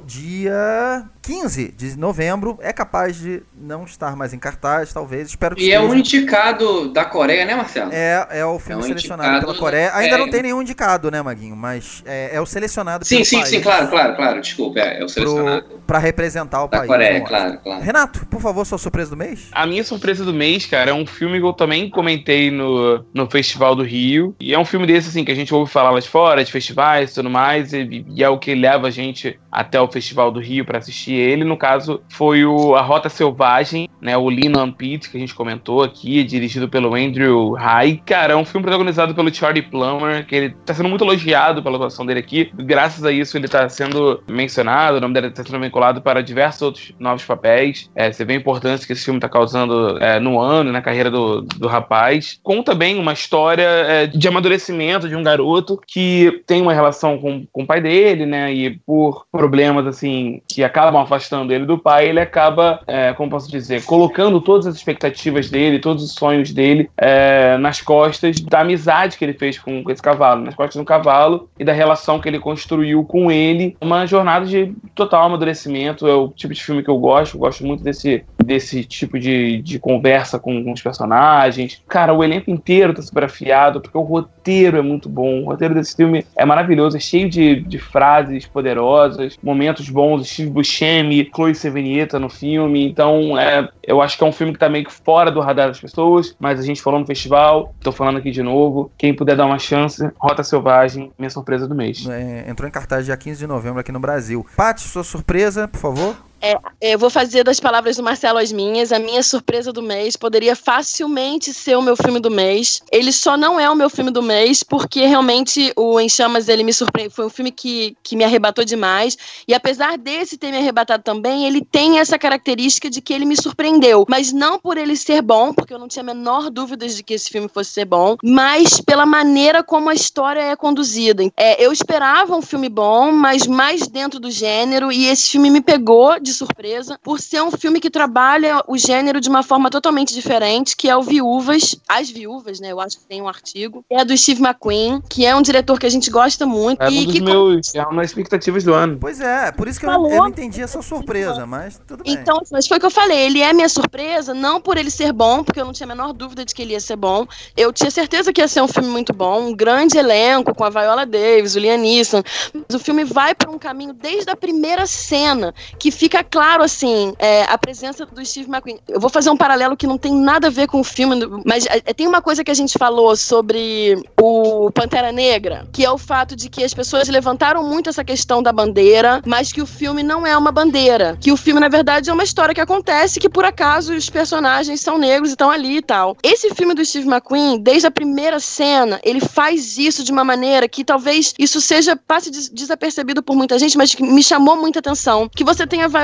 dia 15 de novembro. É capaz de não estar mais em cartaz, talvez. Espero que esteja. É um indicado da Coreia, né, Marcelo? É o filme selecionado pela Coreia. Ainda não tem nenhum indicado, né, Maguinho? Mas é o selecionado pelo país. Sim, claro. Desculpa, é o selecionado. Pra representar o da país. Coreia, claro. Renato, por favor, sua surpresa do mês? A minha surpresa do mês, cara, é um filme que eu também comentei no Festival do Rio. E é um filme desse, assim, que a gente ouve falar lá de fora, de festivais e tudo mais. E é o que leva a gente até o Festival do Rio pra assistir ele. No caso, foi A Rota Selvagem, né? O Lean on Pete, que a gente comentou aqui, dirigido pelo Andrew Haigh. Cara, é um filme protagonizado pelo Charlie Plummer, que ele tá sendo muito elogiado pela atuação dele aqui. Graças a isso, ele tá sendo mencionado, o nome dele tá sendo vinculado para diversos outros novos papéis. Você vê a importância que esse filme tá causando no ano, na carreira do rapaz. Conta bem uma história de amadurecimento de um garoto que tem uma relação com o pai dele, né? E por problemas, assim, que acabam afastando ele do pai, ele acaba, como posso dizer, colocando todas as expectativas dele, todos os sonhos dele nas costas da amizade que ele fez com esse cavalo, nas costas do cavalo e da relação que ele construiu com ele. Uma jornada de total amadurecimento. É o tipo de filme que eu gosto muito desse tipo de conversa com os personagens. Cara, o elenco inteiro tá super afiado, porque o roteiro é muito bom. O roteiro desse filme é maravilhoso, é cheio de frases poderosas, momentos bons. Steve Buscemi, Chloe Sevigny no filme. Então, eu acho que é um filme que tá meio que fora do radar das pessoas, mas a gente falou no festival, tô falando aqui de novo. Quem puder dar uma chance, Rota Selvagem, minha surpresa do mês. Entrou em cartaz dia 15 de novembro aqui no Brasil. Paty, sua surpresa, por favor? Eu vou fazer das palavras do Marcelo as minhas. A minha surpresa do mês poderia facilmente ser o meu filme do mês. Ele só não é o meu filme do mês porque realmente o Em Chamas, ele me surpreendeu. Foi um filme que me arrebatou demais. E apesar desse ter me arrebatado também, ele tem essa característica de que ele me surpreendeu. Mas não por ele ser bom, porque eu não tinha a menor dúvida de que esse filme fosse ser bom, mas pela maneira como a história é conduzida. Eu esperava um filme bom, mas mais dentro do gênero, e esse filme me pegou de surpresa, por ser um filme que trabalha o gênero de uma forma totalmente diferente, que é o Viúvas, As Viúvas, né? Eu acho que tem um artigo. É do Steve McQueen, que é um diretor que a gente gosta muito. É uma das expectativas do ano. Pois é, por isso que eu não entendi essa surpresa, mas tudo bem. Então, mas foi o que eu falei, ele é minha surpresa, não por ele ser bom, porque eu não tinha a menor dúvida de que ele ia ser bom. Eu tinha certeza que ia ser um filme muito bom, um grande elenco, com a Viola Davis, o Liam Neeson, mas o filme vai por um caminho desde a primeira cena, que fica claro, assim, a presença do Steve McQueen. Eu vou fazer um paralelo que não tem nada a ver com o filme, mas tem uma coisa que a gente falou sobre o Pantera Negra, que é o fato de que as pessoas levantaram muito essa questão da bandeira, mas que o filme não é uma bandeira. Que o filme, na verdade, é uma história que acontece, que por acaso os personagens são negros e estão ali e tal. Esse filme do Steve McQueen, desde a primeira cena, ele faz isso de uma maneira que talvez isso passe desapercebido por muita gente, mas que me chamou muita atenção. Que você tem a Viola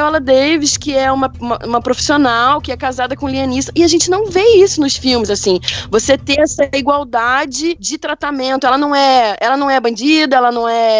Viola Davis, que é uma profissional, que é casada com um alienista, e a gente não vê isso nos filmes, assim, você ter essa igualdade de tratamento, ela não é bandida, ela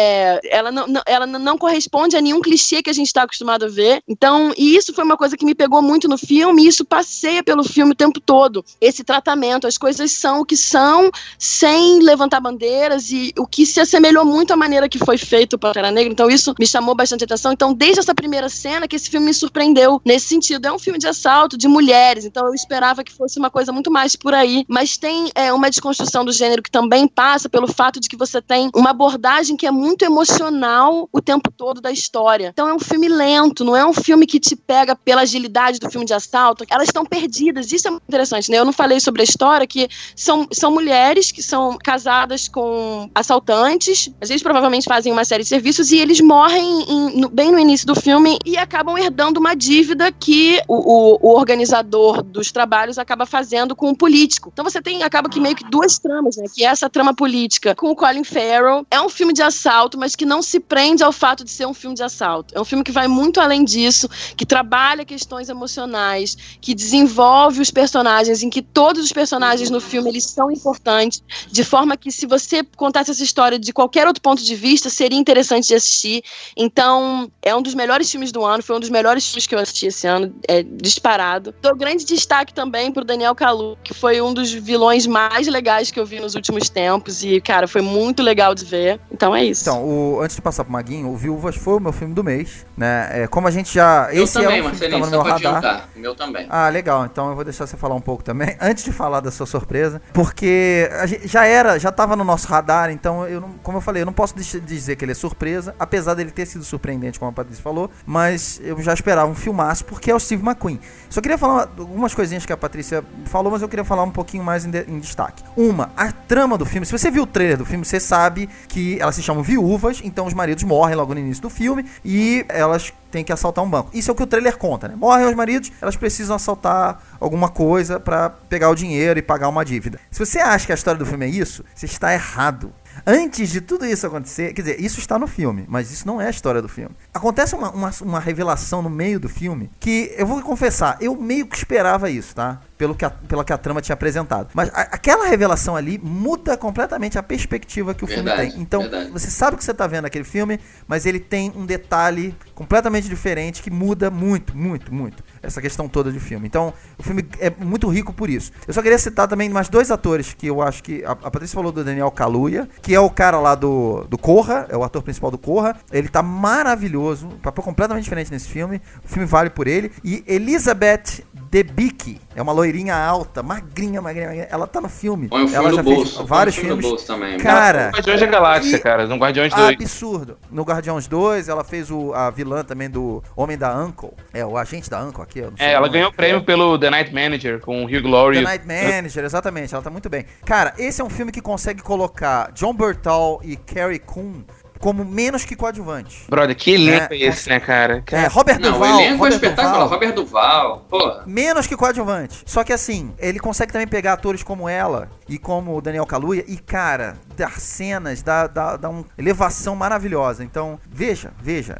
não corresponde a nenhum clichê que a gente está acostumado a ver, então, e isso foi uma coisa que me pegou muito no filme, e isso passeia pelo filme o tempo todo, esse tratamento, as coisas são o que são, sem levantar bandeiras, e o que se assemelhou muito à maneira que foi feito o Pantera Negra, então isso me chamou bastante atenção, então desde essa primeira cena que esse filme me surpreendeu nesse sentido, é um filme de assalto, de mulheres, então eu esperava que fosse uma coisa muito mais por aí, mas tem uma desconstrução do gênero que também passa pelo fato de que você tem uma abordagem que é muito emocional o tempo todo da história, então é um filme lento, não é um filme que te pega pela agilidade do filme de assalto, elas estão perdidas, isso é muito interessante, né? Eu não falei sobre a história, que são mulheres que são casadas com assaltantes, às vezes provavelmente fazem uma série de serviços e eles morrem bem no início do filme e acabam herdando uma dívida que o organizador dos trabalhos acaba fazendo com o político. Então você acaba que meio que duas tramas, né? Que é essa trama política com o Colin Farrell. É um filme de assalto, mas que não se prende ao fato de ser um filme de assalto. É um filme que vai muito além disso, que trabalha questões emocionais, que desenvolve os personagens, em que todos os personagens no filme eles são importantes, de forma que se você contasse essa história de qualquer outro ponto de vista, seria interessante de assistir. Então, é um dos melhores filmes do ano, foi um dos melhores filmes que eu assisti esse ano, disparado. Dou grande destaque também pro Daniel Kaluuya, que foi um dos vilões mais legais que eu vi nos últimos tempos, e, cara, foi muito legal de ver. Então é isso. Então, antes de passar pro Maguinho, o Viúvas foi o meu filme do mês, né? Como a gente já... Eu esse também, é um filme Marcelinho, que tava no meu só pode radar. juntar. O meu também. Ah, legal. Então eu vou deixar você falar um pouco também, antes de falar da sua surpresa, porque a gente já tava no nosso radar, então como eu falei, eu não posso dizer que ele é surpresa, apesar dele ter sido surpreendente, como a Patrícia falou, mas eu já esperava um filmaço, porque é o Steve McQueen. Só queria falar algumas coisinhas que a Patrícia falou, mas eu queria falar um pouquinho mais em destaque. A trama do filme, se você viu o trailer do filme, você sabe que elas se chamam viúvas, então os maridos morrem logo no início do filme, e elas têm que assaltar um banco. Isso é o que o trailer conta, né? Morrem os maridos, elas precisam assaltar alguma coisa pra pegar o dinheiro e pagar uma dívida. Se você acha que a história do filme é isso, você está errado. Antes de tudo isso acontecer, quer dizer, isso está no filme, mas isso não é a história do filme. Acontece uma revelação no meio do filme que, eu vou confessar, eu meio que esperava isso, tá? Pela que a trama tinha apresentado. Mas aquela revelação ali muda completamente a perspectiva que o filme tem. Então, você sabe que você está vendo aquele filme, mas ele tem um detalhe completamente diferente que muda muito, muito, muito essa questão toda do filme. Então, o filme é muito rico por isso. Eu só queria citar também mais dois atores que eu acho que... A Patrícia falou do Daniel Kaluuya, que é o cara lá do Corra, é o ator principal do Corra. Ele tá maravilhoso, um papel completamente diferente nesse filme. O filme vale por ele. E Elizabeth Debicki, é uma loirinha alta, magrinha. Ela tá no filme. Põe o filme ela do já bolso. fez vários Põe o filme filmes. do bolso também. Cara, No Guardiões da Galáxia, cara. No Guardiões 2. absurdo. No Guardiões 2, ela fez a vilã também do Homem da Uncle. O agente da Uncle aqui. Eu não sei ela ganhou o prêmio pelo The Night Manager com o Hugh Laurie. The Night Manager, exatamente. Ela tá muito bem. Cara, esse é um filme que consegue colocar John Bernthal e Carrie Coon como menos que coadjuvante. Brother, que elenco é esse, né, cara? Robert Duvall. O elenco é espetacular. Robert Duvall, porra. Menos que coadjuvante. Só que assim, ele consegue também pegar atores como ela e como o Daniel Kaluuya e, cara, dar cenas, dá uma elevação maravilhosa. Então, veja.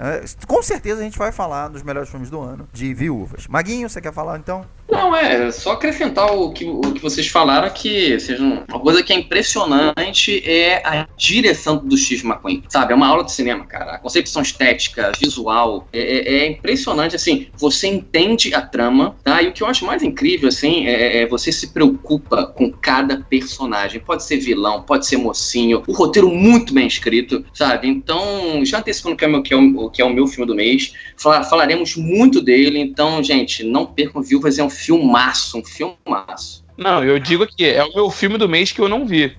Com certeza a gente vai falar dos melhores filmes do ano de Viúvas. Maguinho, você quer falar então? Não, só acrescentar o que vocês falaram, que seja uma coisa que é impressionante é a direção do Steve McQueen, sabe? É uma aula de cinema, cara. A concepção estética, visual, é impressionante, assim, você entende a trama, tá? E o que eu acho mais incrível, assim, você se preocupa com cada personagem. Pode ser vilão, pode ser mocinho, o roteiro muito bem escrito, sabe? Então, já antecipando que é o meu filme do mês, falaremos muito dele, então, gente, não percam Viúvas, é um filmaço. Não, eu digo que é o meu filme do mês que eu não vi.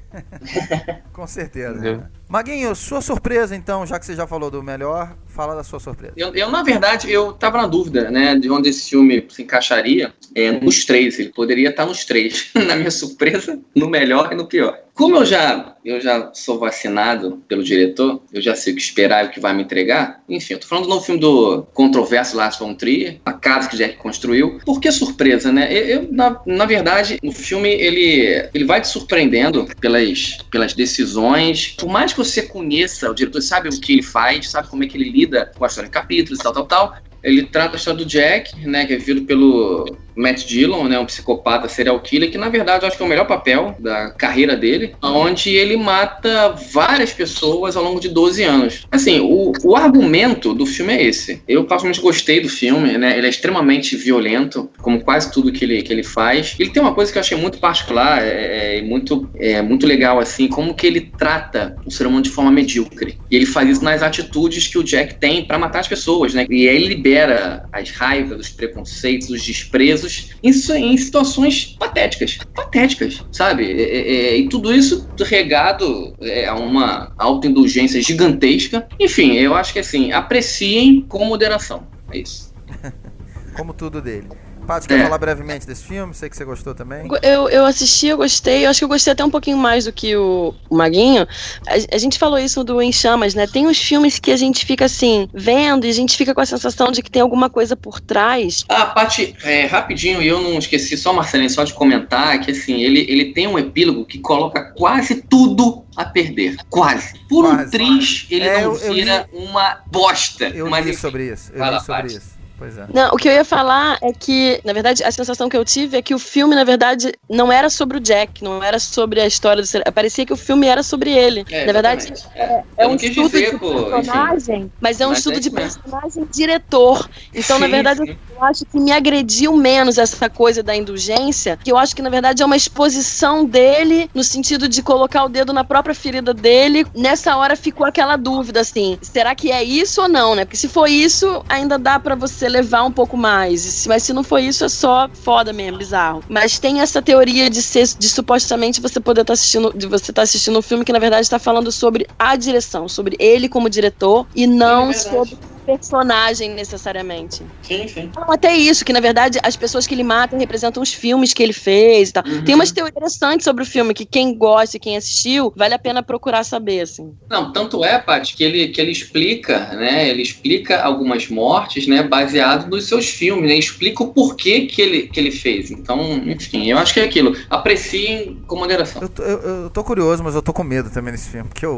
Com certeza. Maguinho, sua surpresa então, já que você já falou do melhor, fala da sua surpresa. Eu na verdade, eu tava na dúvida, né, de onde esse filme se encaixaria. Nos três, ele poderia estar nos três. Na minha surpresa, no melhor e no pior. Como eu já sou vacinado pelo diretor, eu já sei o que esperar e o que vai me entregar. Enfim, eu tô falando do novo filme do controverso Lars von Trier, A Casa que Jack Construiu. Por que surpresa, né? Na verdade, o filme, ele vai te surpreendendo pelas decisões. Por mais que você conheça o diretor, sabe o que ele faz, sabe como é que ele lida com a história em capítulos e tal, ele trata a história do Jack, né, que é vivido pelo Matt Dillon, né, um psicopata serial killer, que na verdade eu acho que é o melhor papel da carreira dele, onde ele mata várias pessoas ao longo de 12 anos. Assim, o argumento do filme é esse. Eu particularmente gostei do filme, né, ele é extremamente violento, como quase tudo que ele faz. Ele tem uma coisa que eu achei muito particular, muito legal, assim, como que ele trata o ser humano de forma medíocre. E ele faz isso nas atitudes que o Jack tem pra matar as pessoas, né, e aí ele libera as raivas, os preconceitos, os desprezos em situações patéticas, sabe? E tudo isso regado a uma autoindulgência gigantesca. Enfim, eu acho que assim, apreciem com moderação. É isso. Como tudo dele. Paty, quer falar brevemente desse filme? Sei que você gostou também. Eu assisti, eu gostei. Eu acho que eu gostei até um pouquinho mais do que o Maguinho. A gente falou isso do Em Chamas, né? Tem uns filmes que a gente fica assim, vendo, e a gente fica com a sensação de que tem alguma coisa por trás. Paty, rapidinho, e eu não esqueci, só Marcelinho, só de comentar, que assim, ele tem um epílogo que coloca quase tudo a perder. Quase. Por um triz, ele não vira uma bosta. Eu li sobre isso. Pois é. Não, o que eu ia falar é que, na verdade, a sensação que eu tive é que o filme, na verdade, não era sobre o Jack, não era sobre a história do... Parecia que o filme era sobre ele. Na verdade, é um estudo de personagem, mas é um estudo de personagem diretor. Então, na verdade, eu acho que me agrediu menos essa coisa da indulgência, que eu acho que, na verdade, é uma exposição dele no sentido de colocar o dedo na própria ferida dele. Nessa hora ficou aquela dúvida, assim, será que é isso ou não, né? Porque se for isso, ainda dá pra você levar um pouco mais, mas se não for isso, é só foda mesmo, bizarro. Mas tem essa teoria de supostamente você poder estar assistindo um filme que na verdade está falando sobre a direção, sobre ele como diretor e não sobre personagem necessariamente. Sim. Então, até isso, que na verdade as pessoas que ele mata representam os filmes que ele fez e tal. Tem umas teorias interessantes sobre o filme que quem gosta e quem assistiu, vale a pena procurar saber, assim. Não, tanto é, Paty, que ele explica, né, ele explica algumas mortes, né, baseado nos seus filmes, né, explica o porquê que ele fez. Então, enfim, eu acho que é aquilo. Apreciem com moderação. Eu tô curioso, mas eu tô com medo também nesse filme, porque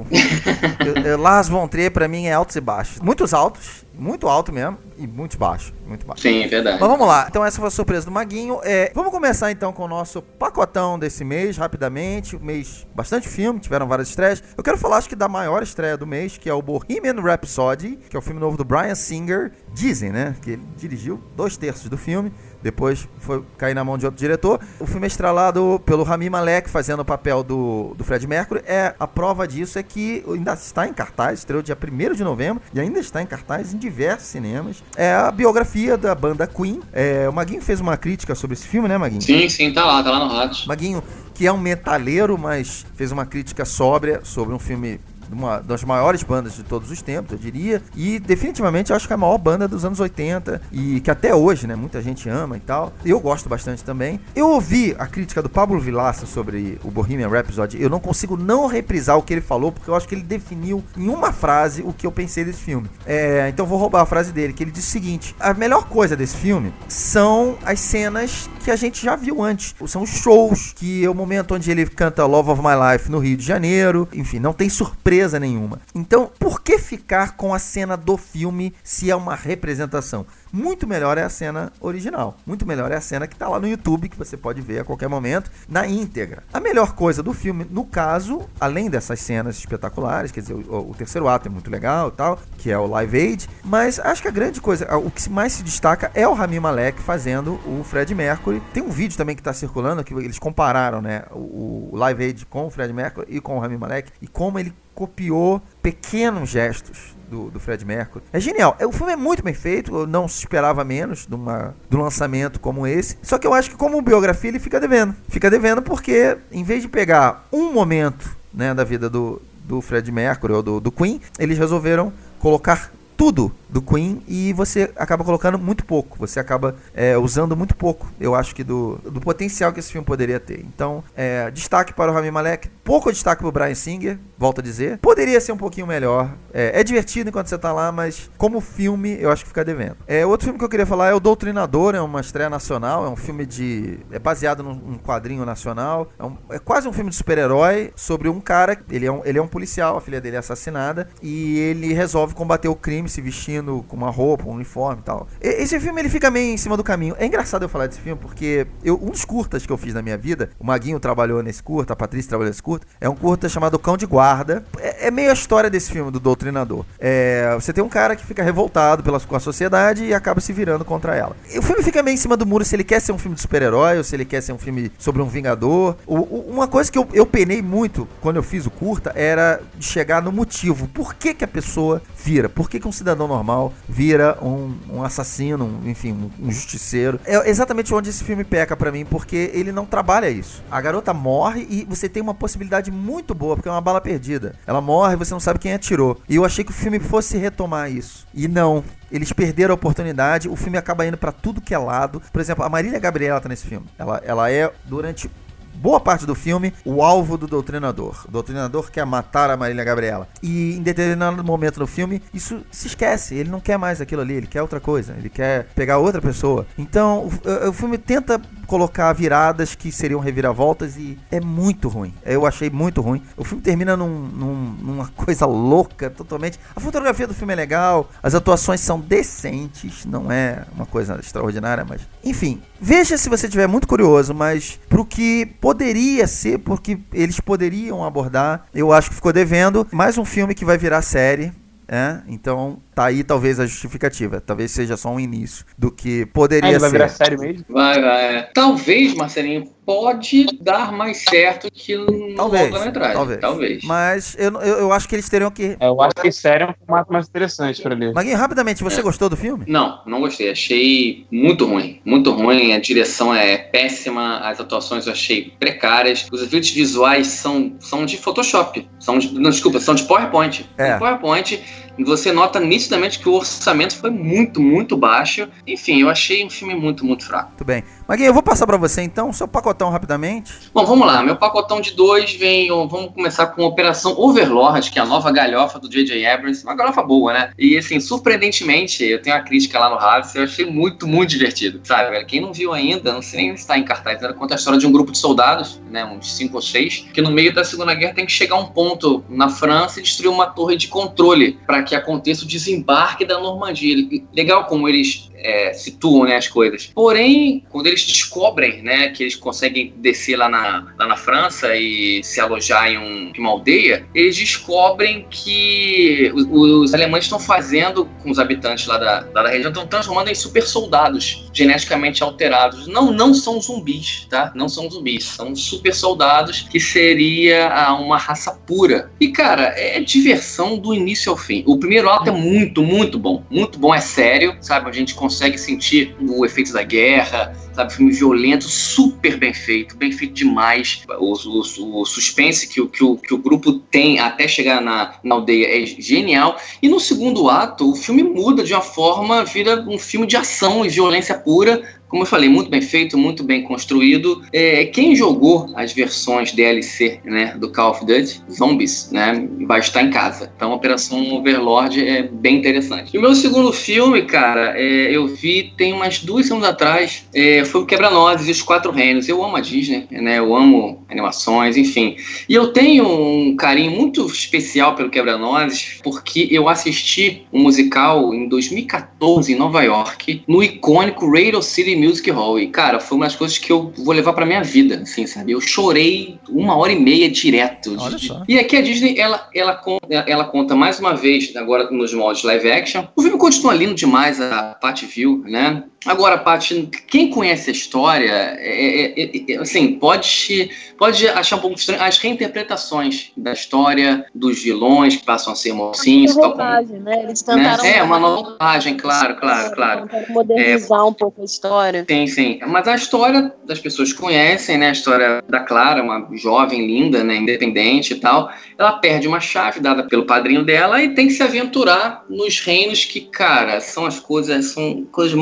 Lars von Trier pra mim é altos e baixos. Muitos altos, muito alto mesmo, e muito baixo. Sim, é verdade. Mas vamos lá, então essa foi a surpresa do Maguinho. Vamos começar então com o nosso pacotão desse mês, rapidamente. Mês, bastante filme, tiveram várias estreias. Eu quero falar, acho que da maior estreia do mês, que é o Bohemian Rhapsody, que é o filme novo do Bryan Singer. Dizem, né, que ele dirigiu 2/3 do filme, depois foi cair na mão de outro diretor. O filme é estrelado pelo Rami Malek, fazendo o papel do Fred Mercury. A prova disso é que ainda está em cartaz, estreou dia 1º de novembro, e ainda está em cartaz em diversos cinemas. É a biografia da banda Queen. O Maguinho fez uma crítica sobre esse filme, né, Maguinho? Sim, tá lá no rádio. Maguinho, que é um metaleiro, mas fez uma crítica sóbria sobre um filme uma das maiores bandas de todos os tempos, eu diria, e definitivamente eu acho que é a maior banda dos anos 80 e que até hoje, né, muita gente ama e tal. Eu gosto bastante também. Eu ouvi a crítica do Pablo Vilaça sobre o Bohemian Rhapsody, eu não consigo não reprisar o que ele falou, porque eu acho que ele definiu em uma frase o que eu pensei desse filme. Então vou roubar a frase dele, que ele disse o seguinte: a melhor coisa desse filme são as cenas que a gente já viu antes, são os shows, que é o momento onde ele canta Love of My Life no Rio de Janeiro, enfim, não tem surpresa nenhuma. Então, por que ficar com a cena do filme se é uma representação? Muito melhor é a cena original. Muito melhor é a cena que tá lá no YouTube, que você pode ver a qualquer momento, na íntegra. A melhor coisa do filme, no caso, além dessas cenas espetaculares, quer dizer, o terceiro ato é muito legal e tal, que é o Live Aid, mas acho que a grande coisa, o que mais se destaca é o Rami Malek fazendo o Fred Mercury. Tem um vídeo também que tá circulando, que eles compararam, né, o Live Aid com o Fred Mercury e com o Rami Malek, e como ele copiou pequenos gestos do Fred Mercury. É genial. O filme é muito bem feito, eu não esperava menos do lançamento como esse, só que eu acho que como biografia ele fica devendo. Fica devendo porque, em vez de pegar um momento, né, da vida do Fred Mercury ou do Queen, eles resolveram colocar tudo do Queen e você acaba colocando muito pouco, você acaba usando muito pouco, eu acho que do potencial que esse filme poderia ter. Então, destaque para o Rami Malek, pouco destaque pro Bryan Singer, volto a dizer. Poderia ser um pouquinho melhor. É divertido enquanto você tá lá, mas como filme, eu acho que fica devendo. Outro filme que eu queria falar é O Doutrinador, é uma estreia nacional, é um filme é baseado num quadrinho nacional, é quase um filme de super-herói sobre um cara, ele é um policial, a filha dele é assassinada, e ele resolve combater o crime se vestindo com uma roupa, um uniforme e tal. Esse filme, ele fica meio em cima do caminho. É engraçado eu falar desse filme, porque um dos curtas que eu fiz na minha vida, o Maguinho trabalhou nesse curta, a Patrícia trabalhou nesse curta, é um curta chamado Cão de Guarda. É meio a história desse filme, do Doutrinador. Você tem um cara que fica revoltado com a sociedade e acaba se virando contra ela. O filme fica meio em cima do muro se ele quer ser um filme de super-herói ou se ele quer ser um filme sobre um vingador. Uma coisa que eu penei muito quando eu fiz o curta era de chegar no motivo. Por que a pessoa vira? Por que um cidadão normal vira um assassino, enfim, um justiceiro? É exatamente onde esse filme peca pra mim, porque ele não trabalha isso. A garota morre e você tem uma possibilidade muito boa, porque é uma bala perdida. Ela morre e você não sabe quem atirou. E eu achei que o filme fosse retomar isso. E não. Eles perderam a oportunidade, o filme acaba indo pra tudo que é lado. Por exemplo, a Marília Gabriela tá nesse filme. Ela é, durante boa parte do filme, o alvo do Doutrinador. O Doutrinador quer matar a Marília Gabriela. E em determinado momento no filme, isso se esquece. Ele não quer mais aquilo ali, ele quer outra coisa. Ele quer pegar outra pessoa. Então, o filme tenta colocar viradas que seriam reviravoltas e é muito ruim. Eu achei muito ruim. O filme termina numa coisa louca, totalmente. A fotografia do filme é legal, as atuações são decentes, não é uma coisa extraordinária, mas... Enfim, veja se você estiver muito curioso, mas pro que poderia ser, porque eles poderiam abordar, eu acho que ficou devendo. Mais um filme que vai virar série, então tá aí talvez a justificativa. Talvez seja só um início do que poderia ser. Vai virar série mesmo? Vai. Talvez, Marcelinho, pode dar mais certo que no longa-metragem. Talvez. Mas eu acho que eles teriam que... Eu acho que série é um formato mais interessante pra ler. Maguinho, rapidamente, você gostou do filme? Não gostei. Achei muito ruim. Muito ruim. A direção é péssima. As atuações eu achei precárias. Os efeitos visuais são de Photoshop. São de PowerPoint. PowerPoint. E você nota nitidamente que o orçamento foi muito, muito baixo. Enfim, eu achei um filme muito, muito fraco. Muito bem. Maguinho, eu vou passar pra você então, seu pacotão rapidamente. Bom, vamos lá. Meu pacotão de 2 vamos começar com Operação Overlord, que é a nova galhofa do J.J. Abrams. Uma galhofa boa, né? E assim, surpreendentemente, eu tenho uma crítica lá no Raves, eu achei muito, muito divertido. Sabe, velho? Quem não viu ainda, não sei nem se está em cartaz, era conta a história de um grupo de soldados, né? Uns 5 ou 6, que no meio da Segunda Guerra tem que chegar a um ponto na França e destruir uma torre de controle para que aconteça o desembarque da Normandia. Legal como eles situam, né, as coisas. Porém, quando eles descobrem, né, que eles conseguem descer lá na França e se alojar em uma aldeia, eles descobrem que os alemães estão fazendo com os habitantes lá da região, estão transformando em super soldados geneticamente alterados. Não são zumbis, tá? Não são zumbis, são super soldados, que seria uma raça pura. E, cara, é diversão do início ao fim. O primeiro ato é muito, muito bom. Muito bom, é sério, sabe? A gente consegue sentir o efeito da guerra, sabe? Filme violento, super bem feito demais. O suspense que o grupo tem até chegar na aldeia é genial. E no segundo ato, o filme muda de uma forma, vira um filme de ação e violência pura. Como eu falei, muito bem feito, muito bem construído. Quem jogou as versões DLC, né, do Call of Duty Zombies, né, vai estar em casa. Então, a Operação Overlord é bem interessante. E o meu segundo filme, cara, eu vi tem umas 2 semanas atrás, foi o Quebra-Nozes e os Quatro Reinos. Eu amo a Disney, né, eu amo animações, enfim. E eu tenho um carinho muito especial pelo Quebra-Nozes, porque eu assisti um musical em 2014 em Nova York, no icônico Radio City Music Hall. E, cara, foi uma das coisas que eu vou levar pra minha vida, assim, sabe? Eu chorei 1h30 direto. Olha só. E aqui a Disney, ela conta mais uma vez, agora nos moldes live action. O filme continua lindo demais, a Patty viu, né? Agora, Patty, quem conhece a história, assim, pode achar um pouco estranho as reinterpretações da história dos vilões que passam a ser mocinhos. Uma roupagem, né? Eles tentaram... uma nova roupagem, claro. Tentaram modernizar um pouco a história. Sim. Mas a história das pessoas conhecem, né? A história da Clara, uma jovem linda, né? Independente e tal. Ela perde uma chave dada pelo padrinho dela e tem que se aventurar nos reinos que, cara, são coisas mais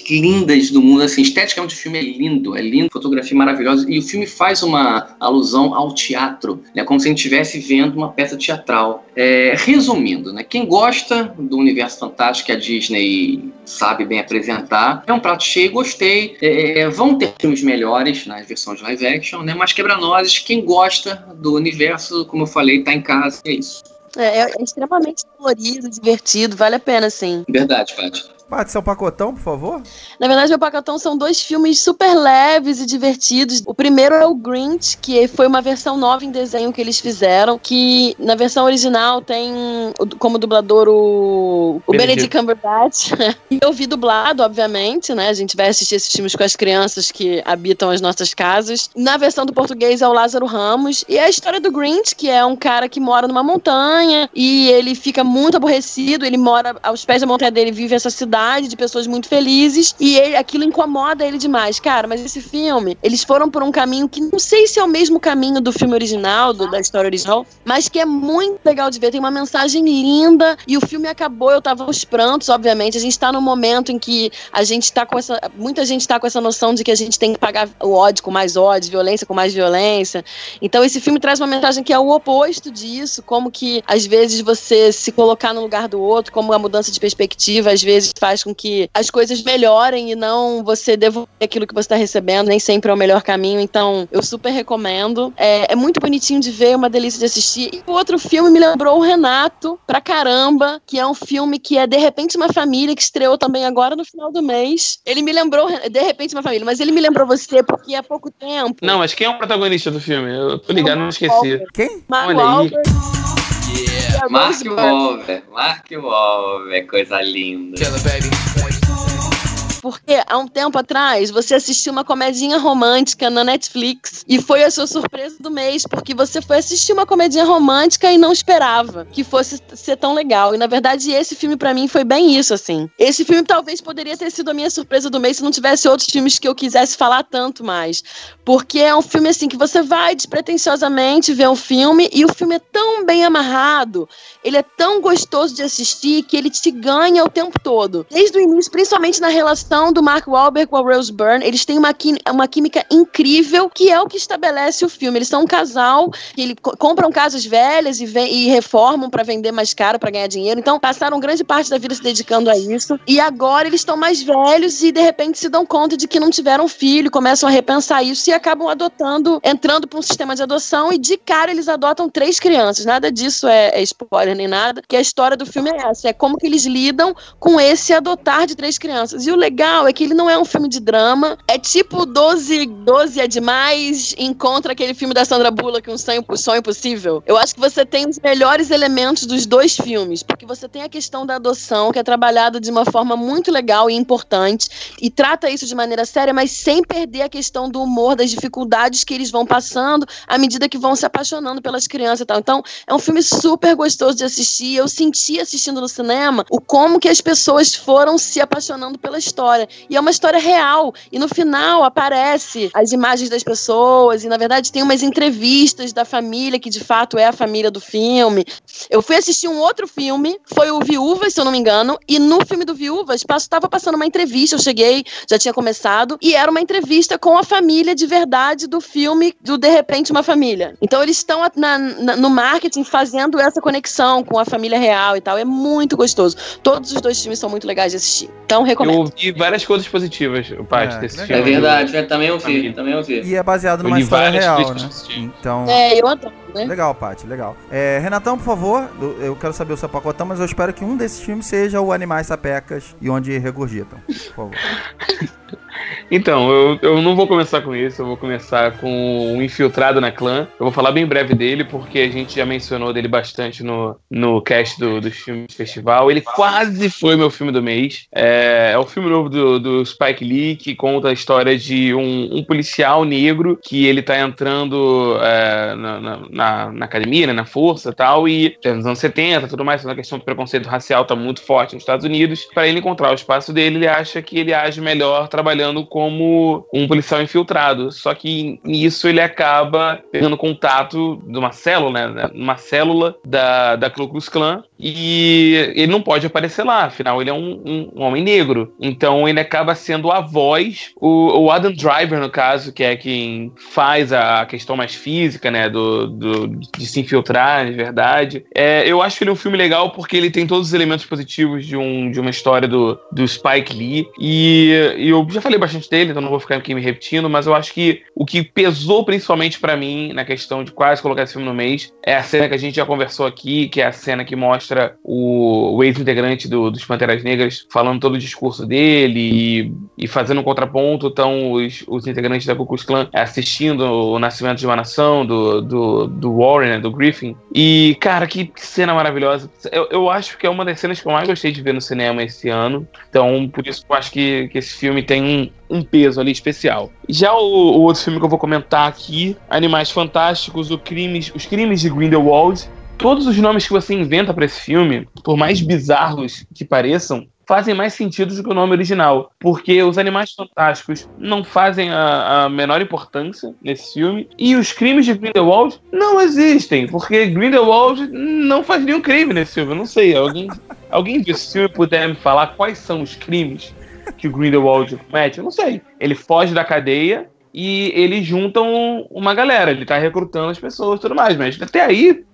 lindas do mundo, assim, esteticamente o filme é lindo, fotografia maravilhosa, e o filme faz uma alusão ao teatro, né, como se a gente estivesse vendo uma peça teatral. Resumindo, né, quem gosta do universo fantástico que a Disney sabe bem apresentar, é um prato cheio, gostei. Vão ter filmes melhores nas versões live action, né, mas quebra-nozes, quem gosta do universo, como eu falei, tá em casa, é isso. É extremamente colorido, divertido, vale a pena, sim. Verdade, Paty. Paty, seu pacotão, por favor. Na verdade, meu pacotão são 2 filmes super leves e divertidos. O primeiro é o Grinch, que foi uma versão nova em desenho que eles fizeram, que na versão original tem como dublador o Benedict Cumberbatch. E eu vi dublado, obviamente, né? A gente vai assistir esses filmes com as crianças que habitam as nossas casas. Na versão do português é o Lázaro Ramos. E é a história do Grinch, que é um cara que mora numa montanha e ele fica muito aborrecido, ele mora aos pés da montanha dele, vive essa cidade de pessoas muito felizes e aquilo incomoda ele demais. Cara, mas esse filme, eles foram por um caminho que não sei se é o mesmo caminho do filme original, da história original, mas que é muito legal de ver, tem uma mensagem linda e o filme acabou, eu tava aos prantos, obviamente, a gente tá num momento em que a gente tá com muita gente tá com essa noção de que a gente tem que pagar o ódio com mais ódio, violência com mais violência, então esse filme traz uma mensagem que é o oposto disso, como que às vezes você se colocar no lugar do outro, como a mudança de perspectiva às vezes faz com que as coisas melhorem e não você devolver aquilo que você está recebendo, nem sempre é o melhor caminho, então eu super recomendo. É muito bonitinho de ver, uma delícia de assistir. E o outro filme me lembrou o Renato, pra caramba, que é um filme que é De Repente Uma Família, que estreou também agora no final do mês. Ele me lembrou, De Repente Uma Família, mas ele me lembrou você porque há pouco tempo... Não, mas quem é o protagonista do filme? Eu tô ligado, não esqueci. Quem? Mark Wahlberg. Mark Wahlberg, coisa linda. Porque há um tempo atrás você assistiu uma comedinha romântica na Netflix e foi a sua surpresa do mês, porque você foi assistir uma comedinha romântica e não esperava que fosse ser tão legal. E na verdade esse filme pra mim foi bem isso, assim. Esse filme talvez poderia ter sido a minha surpresa do mês se não tivesse outros filmes que eu quisesse falar tanto mais. Porque é um filme assim que você vai despretensiosamente ver um filme e o filme é tão bem amarrado, ele é tão gostoso de assistir que ele te ganha o tempo todo. Desde o início, principalmente na relação do Mark Wahlberg com a Rose Byrne, eles têm uma química incrível, que é o que estabelece o filme. Eles são um casal que compram casas velhas e reformam pra vender mais caro, pra ganhar dinheiro. Então, passaram grande parte da vida se dedicando a isso. E agora eles estão mais velhos e, de repente, se dão conta de que não tiveram filho, começam a repensar isso e acabam entrando pra um sistema de adoção e, de cara, eles adotam 3 crianças. Nada disso é spoiler nem nada, que a história do filme é essa. É como que eles lidam com esse adotar de 3 crianças. E o legal é que ele não é um filme de drama, é tipo 12 é demais, encontra aquele filme da Sandra Bullock, Um Sonho Impossível. Eu acho que você tem os melhores elementos dos 2 filmes, porque você tem a questão da adoção, que é trabalhada de uma forma muito legal e importante, e trata isso de maneira séria, mas sem perder a questão do humor, das dificuldades que eles vão passando à medida que vão se apaixonando pelas crianças e tal. Então, é um filme super gostoso de assistir. Eu senti assistindo no cinema como que as pessoas foram se apaixonando pela história. E é uma história real. E no final aparece as imagens das pessoas. E na verdade tem umas entrevistas da família, que de fato é a família do filme. Eu fui assistir um outro filme, foi o Viúvas, se eu não me engano. E no filme do Viúvas estava passando uma entrevista. Eu cheguei, já tinha começado. E era uma entrevista com a família de verdade do filme do De Repente Uma Família. Então eles estão no marketing fazendo essa conexão com a família real e tal. É muito gostoso. Todos os 2 filmes são muito legais de assistir. Então recomendo. Eu ouvi várias coisas positivas, Paty, desse filme. É verdade, eu também ouvi. E é baseado numa história real, né? Então... eu adoro, né? Legal, Paty, legal. Renatão, por favor, eu quero saber o seu pacotão, mas eu espero que um desses filmes seja o Animais Sapecas e Onde Regurgitam, por favor. Então, eu não vou começar com isso, eu vou começar com o Infiltrado na Clã. Eu vou falar bem breve dele, porque a gente já mencionou dele bastante no cast dos filmes do festival. Ele quase foi meu filme do mês. É o filme novo do Spike Lee, que conta a história de um policial negro que ele tá entrando na academia, né, na força e tal, e nos anos 70, tudo mais, a questão do preconceito racial tá muito forte nos Estados Unidos. Para ele encontrar o espaço dele, ele acha que ele age melhor trabalhando como um policial infiltrado, só que nisso ele acaba pegando contato de uma célula, né, uma célula da Ku Klux Klan, e ele não pode aparecer lá, afinal ele é um homem negro. Então ele acaba sendo a voz, o Adam Driver, no caso, que é quem faz a questão mais física, né, de se infiltrar, de verdade. Eu acho que ele é um filme legal porque ele tem todos os elementos positivos de uma história do Spike Lee, e eu já falei bastante dele, então não vou ficar aqui me repetindo, mas eu acho que o que pesou principalmente pra mim na questão de quase colocar esse filme no mês é a cena que a gente já conversou aqui, que é a cena que mostra o ex-integrante dos Panteras Negras falando todo o discurso dele e fazendo um contraponto. Então os integrantes da Ku Klux Klan assistindo o nascimento de uma nação do Warren, né, do Griffin. E, cara, que cena maravilhosa. Eu acho que é uma das cenas que eu mais gostei de ver no cinema esse ano. Então, por isso eu acho que esse filme tem um peso ali especial. Já o outro filme que eu vou comentar aqui, Animais Fantásticos, Os Crimes de Grindelwald. Todos os nomes que você inventa pra esse filme, por mais bizarros que pareçam, fazem mais sentido do que o nome original, porque os Animais Fantásticos não fazem a menor importância nesse filme, e os crimes de Grindelwald não existem, porque Grindelwald não faz nenhum crime nesse filme. Eu não sei, alguém desse filme puder me falar quais são os crimes que o Grindelwald comete? Eu não sei. Ele foge da cadeia e eles juntam uma galera, ele tá recrutando as pessoas e tudo mais, mas até aí,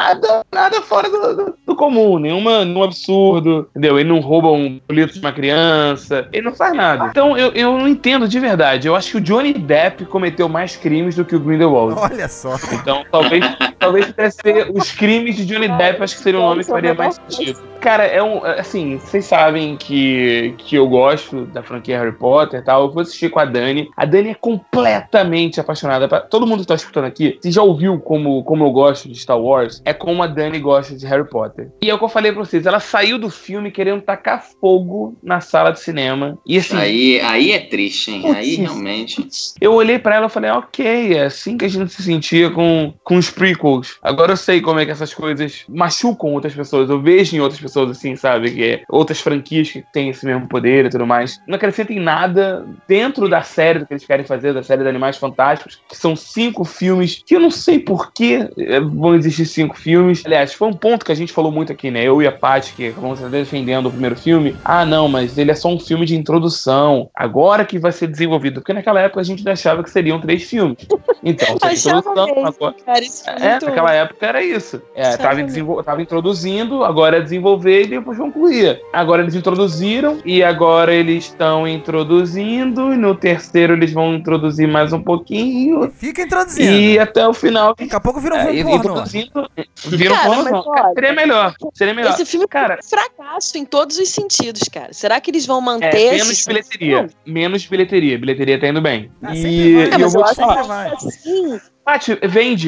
nada fora do comum, nenhum absurdo, entendeu? Ele não rouba um boleto de uma criança, ele não faz nada. Então eu não entendo de verdade. Eu acho que o Johnny Depp cometeu mais crimes do que o Grindelwald. Olha só. Então talvez pudesse ser os crimes de Johnny Depp, acho que seria um nome que faria mais sentido. Cara, assim, vocês sabem que eu gosto da franquia Harry Potter e tal. Eu vou assistir com a Dani. A Dani é completamente apaixonada. Todo mundo que tá escutando aqui, você já ouviu como eu gosto de Star Wars? É como a Dani gosta de Harry Potter. E é o que eu falei pra vocês, ela saiu do filme querendo tacar fogo na sala de cinema. E assim, aí é triste, hein? Putz, aí realmente. Eu olhei pra ela e falei, ok, é assim que a gente se sentia com os prequels. Agora eu sei como é que essas coisas machucam outras pessoas. Eu vejo em outras pessoas assim, sabe? Que outras franquias que têm esse mesmo poder e tudo mais. Não acrescentem nada dentro da série do que eles querem fazer, da série de Animais Fantásticos, que são 5 filmes, que eu não sei por que vão existir 5 filmes. Aliás, foi um ponto que a gente falou muito aqui, né? Eu e a Paty, que vamos estar defendendo o primeiro filme. Ah, não, mas ele é só um filme de introdução. Agora que vai ser desenvolvido. Porque naquela época a gente achava que seriam 3 filmes. Então, se introdução, agora... naquela época era isso. Tava introduzindo, agora é desenvolver e depois concluía. Agora eles introduziram e agora eles estão introduzindo e no terceiro eles vão introduzir mais um pouquinho. Fica introduzindo. E até o final. Daqui a pouco vira um filme pornô. Vira um pornô. Seria melhor. Esse filme é um fracasso em todos os sentidos, cara. Será que eles vão manter menos bilheteria. Menos bilheteria. Bilheteria tá indo bem. E eu vou te falar. Assim, Paty,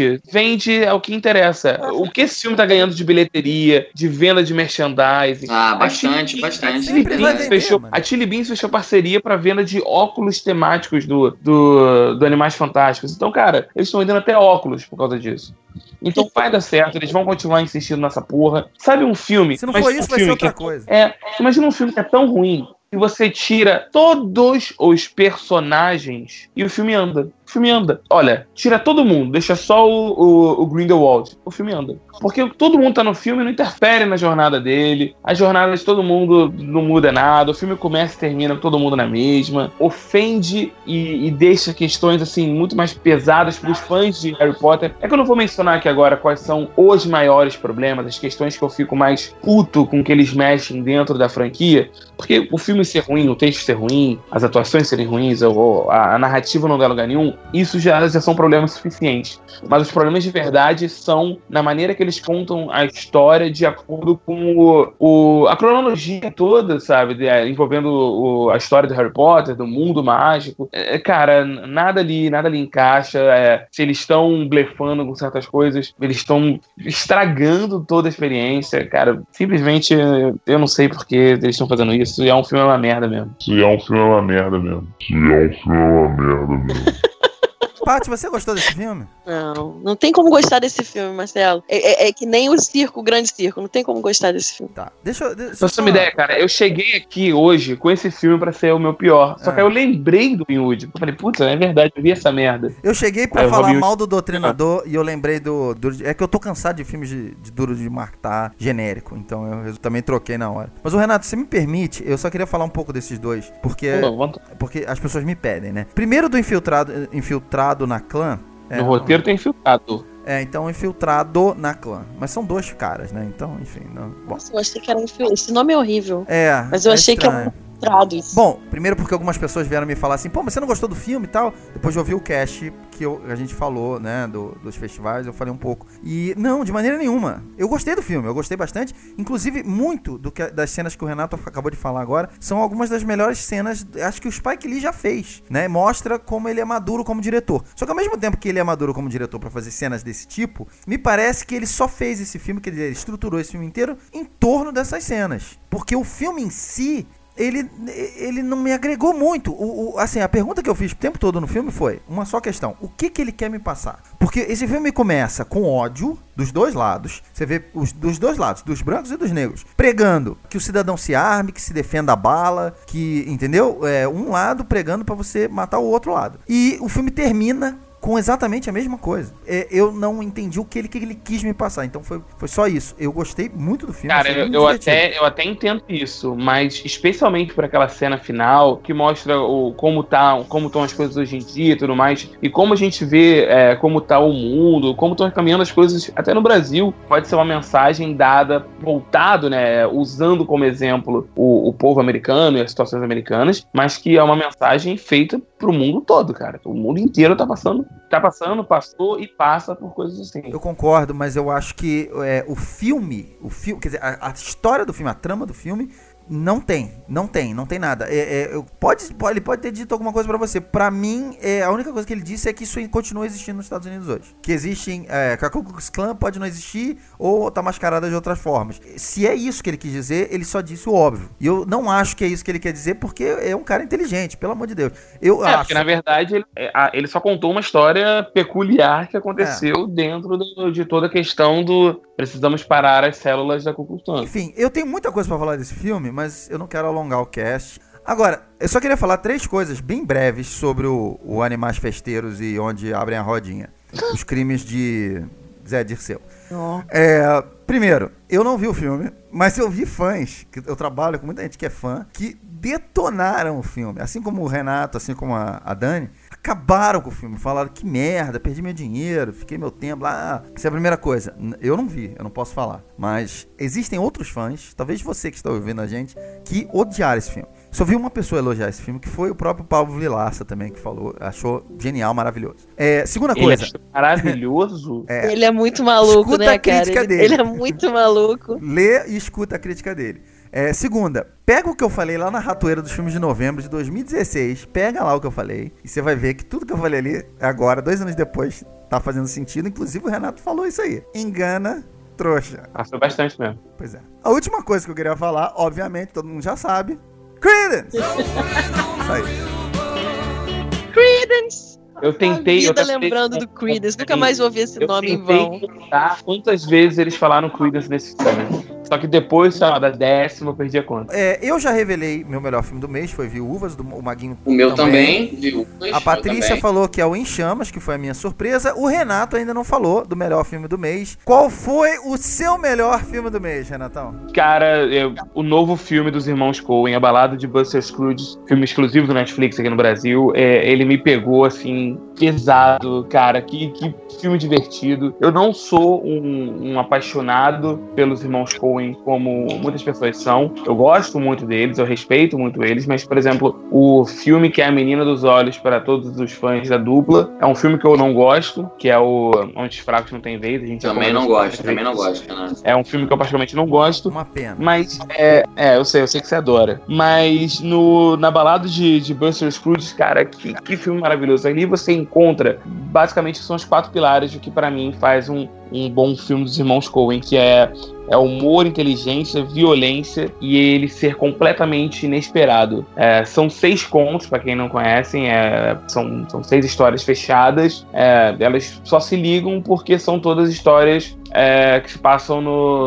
vende é o que interessa. O que esse filme tá ganhando de bilheteria, de venda de merchandising? Bastante. A Chili Beans fechou parceria pra venda de óculos temáticos do Animais Fantásticos. Então, cara, eles estão vendendo até óculos por causa disso. Então vai dar certo, eles vão continuar insistindo nessa porra. Sabe um filme... Se não for isso, vai ser outra coisa. Imagina um filme que é tão ruim que você tira todos os personagens e o filme anda. O filme anda. Olha, tira todo mundo, deixa só o Grindelwald. O filme anda. Porque todo mundo tá no filme, não interfere na jornada dele. A jornada de todo mundo não muda nada. O filme começa e termina com todo mundo na mesma. Ofende e deixa questões, assim, muito mais pesadas pros fãs de Harry Potter. É que eu não vou mencionar aqui agora quais são os maiores problemas, as questões que eu fico mais puto com que eles mexem dentro da franquia. Porque o filme ser ruim, o texto ser ruim, as atuações serem ruins, ou a narrativa não dá lugar nenhum, isso já são problemas suficientes. Mas os problemas de verdade são na maneira que eles contam a história de acordo com a cronologia toda, sabe? Envolvendo a história do Harry Potter, do mundo mágico. Cara, nada ali encaixa. Se eles estão blefando com certas coisas, eles estão estragando toda a experiência. Cara, simplesmente eu não sei por que eles estão fazendo isso. E é um filme uma merda mesmo. Paty, você gostou desse filme? Não tem como gostar desse filme, Marcelo. É que nem o circo, o grande circo. Não tem como gostar desse filme. Tá, deixa eu Pra você ter uma ideia, cara, eu cheguei aqui hoje com esse filme pra ser o meu pior. Só que aí eu lembrei do Ben Wood. Eu falei, putz, é verdade, eu vi essa merda. Eu cheguei pra falar mal do Doutrinador e eu lembrei do... É que eu tô cansado de filmes de Duro de Matar genérico, então eu também troquei na hora. Mas o Renato, você me permite, eu só queria falar um pouco desses dois, porque as pessoas me pedem, né? Primeiro do infiltrado na clã. No roteiro tem infiltrado. Então infiltrado na clã. Mas são dois caras, né? Então, enfim. Não... Bom. Nossa, eu achei que era esse nome é horrível. Mas eu achei estranho. que era infiltrado isso. Bom, primeiro porque algumas pessoas vieram me falar assim, pô, mas você não gostou do filme e tal? Depois de ouvir o cast que a gente falou, né, dos festivais, eu falei um pouco. E não, de maneira nenhuma. Eu gostei do filme, eu gostei bastante. Inclusive, muito das cenas que o Renato acabou de falar agora são algumas das melhores cenas, acho que o Spike Lee já fez, né? Mostra como ele é maduro como diretor. Só que ao mesmo tempo que ele é maduro como diretor pra fazer cenas desse tipo, me parece que ele só fez esse filme, que ele estruturou esse filme inteiro em torno dessas cenas. Porque o filme em si... Ele não me agregou muito. Assim, a pergunta que eu fiz o tempo todo no filme foi uma só questão. O que ele quer me passar? Porque esse filme começa com ódio dos dois lados. Você vê dos dois lados, dos brancos e dos negros, pregando que o cidadão se arme, que se defenda a bala, que, entendeu? Um lado pregando pra você matar o outro lado. E o filme termina com exatamente a mesma coisa. Eu não entendi o que ele quis me passar. Então foi só isso. Eu gostei muito do filme. Cara, eu até entendo isso, mas especialmente por aquela cena final que mostra como estão as coisas hoje em dia e tudo mais, e como a gente vê como tá o mundo, como estão caminhando as coisas até no Brasil. Pode ser uma mensagem dada, voltado, né, usando como exemplo o povo americano e as situações americanas, mas que é uma mensagem feita pro mundo todo, cara. O mundo inteiro passou e passa por coisas assim. Eu concordo, mas eu acho que o filme, quer dizer, a história do filme, a trama do filme, não tem nada. Ele pode ter dito alguma coisa pra você. Pra mim, a única coisa que ele disse é que isso continua existindo nos Estados Unidos hoje. Que existem, que a Ku Klux Klan pode não existir ou tá mascarada de outras formas. Se é isso que ele quis dizer, ele só disse o óbvio. E eu não acho que é isso que ele quer dizer, porque é um cara inteligente, pelo amor de Deus. Porque na verdade ele só contou uma história peculiar que aconteceu dentro de toda a questão do precisamos parar as células da Ku Klux Klan. Enfim, eu tenho muita coisa pra falar desse filme, mas eu não quero alongar o cast. Agora, eu só queria falar 3 coisas bem breves sobre o Animais Festeiros e Onde Abrem a Rodinha. Os crimes de Zé Dirceu. Primeiro, eu não vi o filme, mas eu vi fãs, que eu trabalho com muita gente que é fã, que detonaram o filme. Assim como o Renato, assim como a Dani, acabaram com o filme. Falaram, que merda, perdi meu dinheiro, fiquei meu tempo lá. Essa é a primeira coisa. Eu não vi, eu não posso falar. Mas existem outros fãs, talvez você que está ouvindo a gente, que odiaram esse filme. Só vi uma pessoa elogiar esse filme, que foi o próprio Pablo Vilaça também, que falou, achou genial, maravilhoso. Segunda coisa. Ele achou maravilhoso. Ele é muito maluco, escuta, né, a crítica cara? dele. Ele é muito maluco. Lê e escuta a crítica dele. Segunda, pega o que eu falei lá na ratoeira dos filmes de novembro de 2016, pega lá o que eu falei, e você vai ver que tudo que eu falei ali, agora, 2 anos depois, tá fazendo sentido. Inclusive o Renato falou isso aí. Engana, trouxa. Passou bastante mesmo. Pois é. A última coisa que eu queria falar, obviamente, todo mundo já sabe, Creedence! Isso aí. Creedence! Eu tentei... lembrando do Creedence, nunca mais ouvi esse nome em vão. Eu tentei contar quantas vezes eles falaram Creedence nesse filme. Só que depois, da 10ª, eu perdi a conta. Eu já revelei meu melhor filme do mês, foi Viúvas, o Maguinho. O meu também, Viúvas. A Patrícia falou que é o Em Chamas, que foi a minha surpresa. O Renato ainda não falou do melhor filme do mês. Qual foi o seu melhor filme do mês, Renatão? Cara, o novo filme dos irmãos Coen, A Balada de Buster Scrooge, filme exclusivo do Netflix aqui no Brasil, ele me pegou, assim, pesado, cara. Que filme divertido. Eu não sou um apaixonado pelos irmãos Coen como muitas pessoas são. Eu gosto muito deles, eu respeito muito eles, mas, por exemplo, o filme que é A Menina dos Olhos para todos os fãs da dupla, é um filme que eu não gosto, que é o Onde os Fracos Não Têm Vez. A gente também não gosto, né? É um filme que eu particularmente não gosto. Uma pena. Mas, eu sei que você adora. Mas na Balada de Buster Scrooge, cara, que filme maravilhoso. Ali você encontra, basicamente, são os 4 pilares do que pra mim faz um bom filme dos irmãos Coen, que é É humor, inteligência, violência e ele ser completamente inesperado. São 6 contos, para quem não conhecem, são 6 histórias fechadas. Elas só se ligam porque são todas histórias que se passam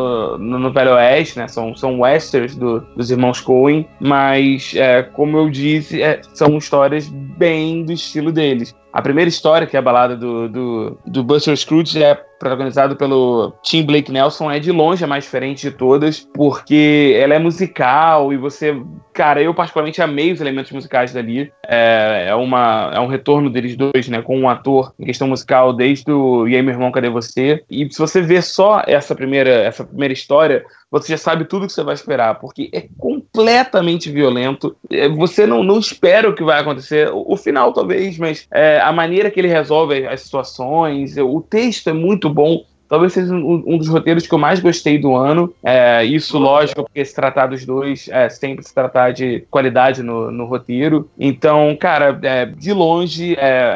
no Velho Oeste, né? São westerns dos irmãos Coen, mas, como eu disse, são histórias bem do estilo deles. A primeira história, que é a balada do Buster Scrooge, é protagonizado pelo Tim Blake Nelson, é de longe a mais diferente de todas, porque ela é musical e você... Cara, eu particularmente amei os elementos musicais dali. É um retorno deles dois, né, com um ator em questão musical desde o E aí, meu irmão, cadê você? E se você ver só essa primeira história, você já sabe tudo que você vai esperar, porque é completamente violento. Você não espera o que vai acontecer. O final, talvez, mas a maneira que ele resolve as situações, o texto é muito bom. Talvez seja um dos roteiros que eu mais gostei do ano. Isso, lógico, porque se tratar dos dois, sempre se tratar de qualidade no roteiro. Então, cara, de longe,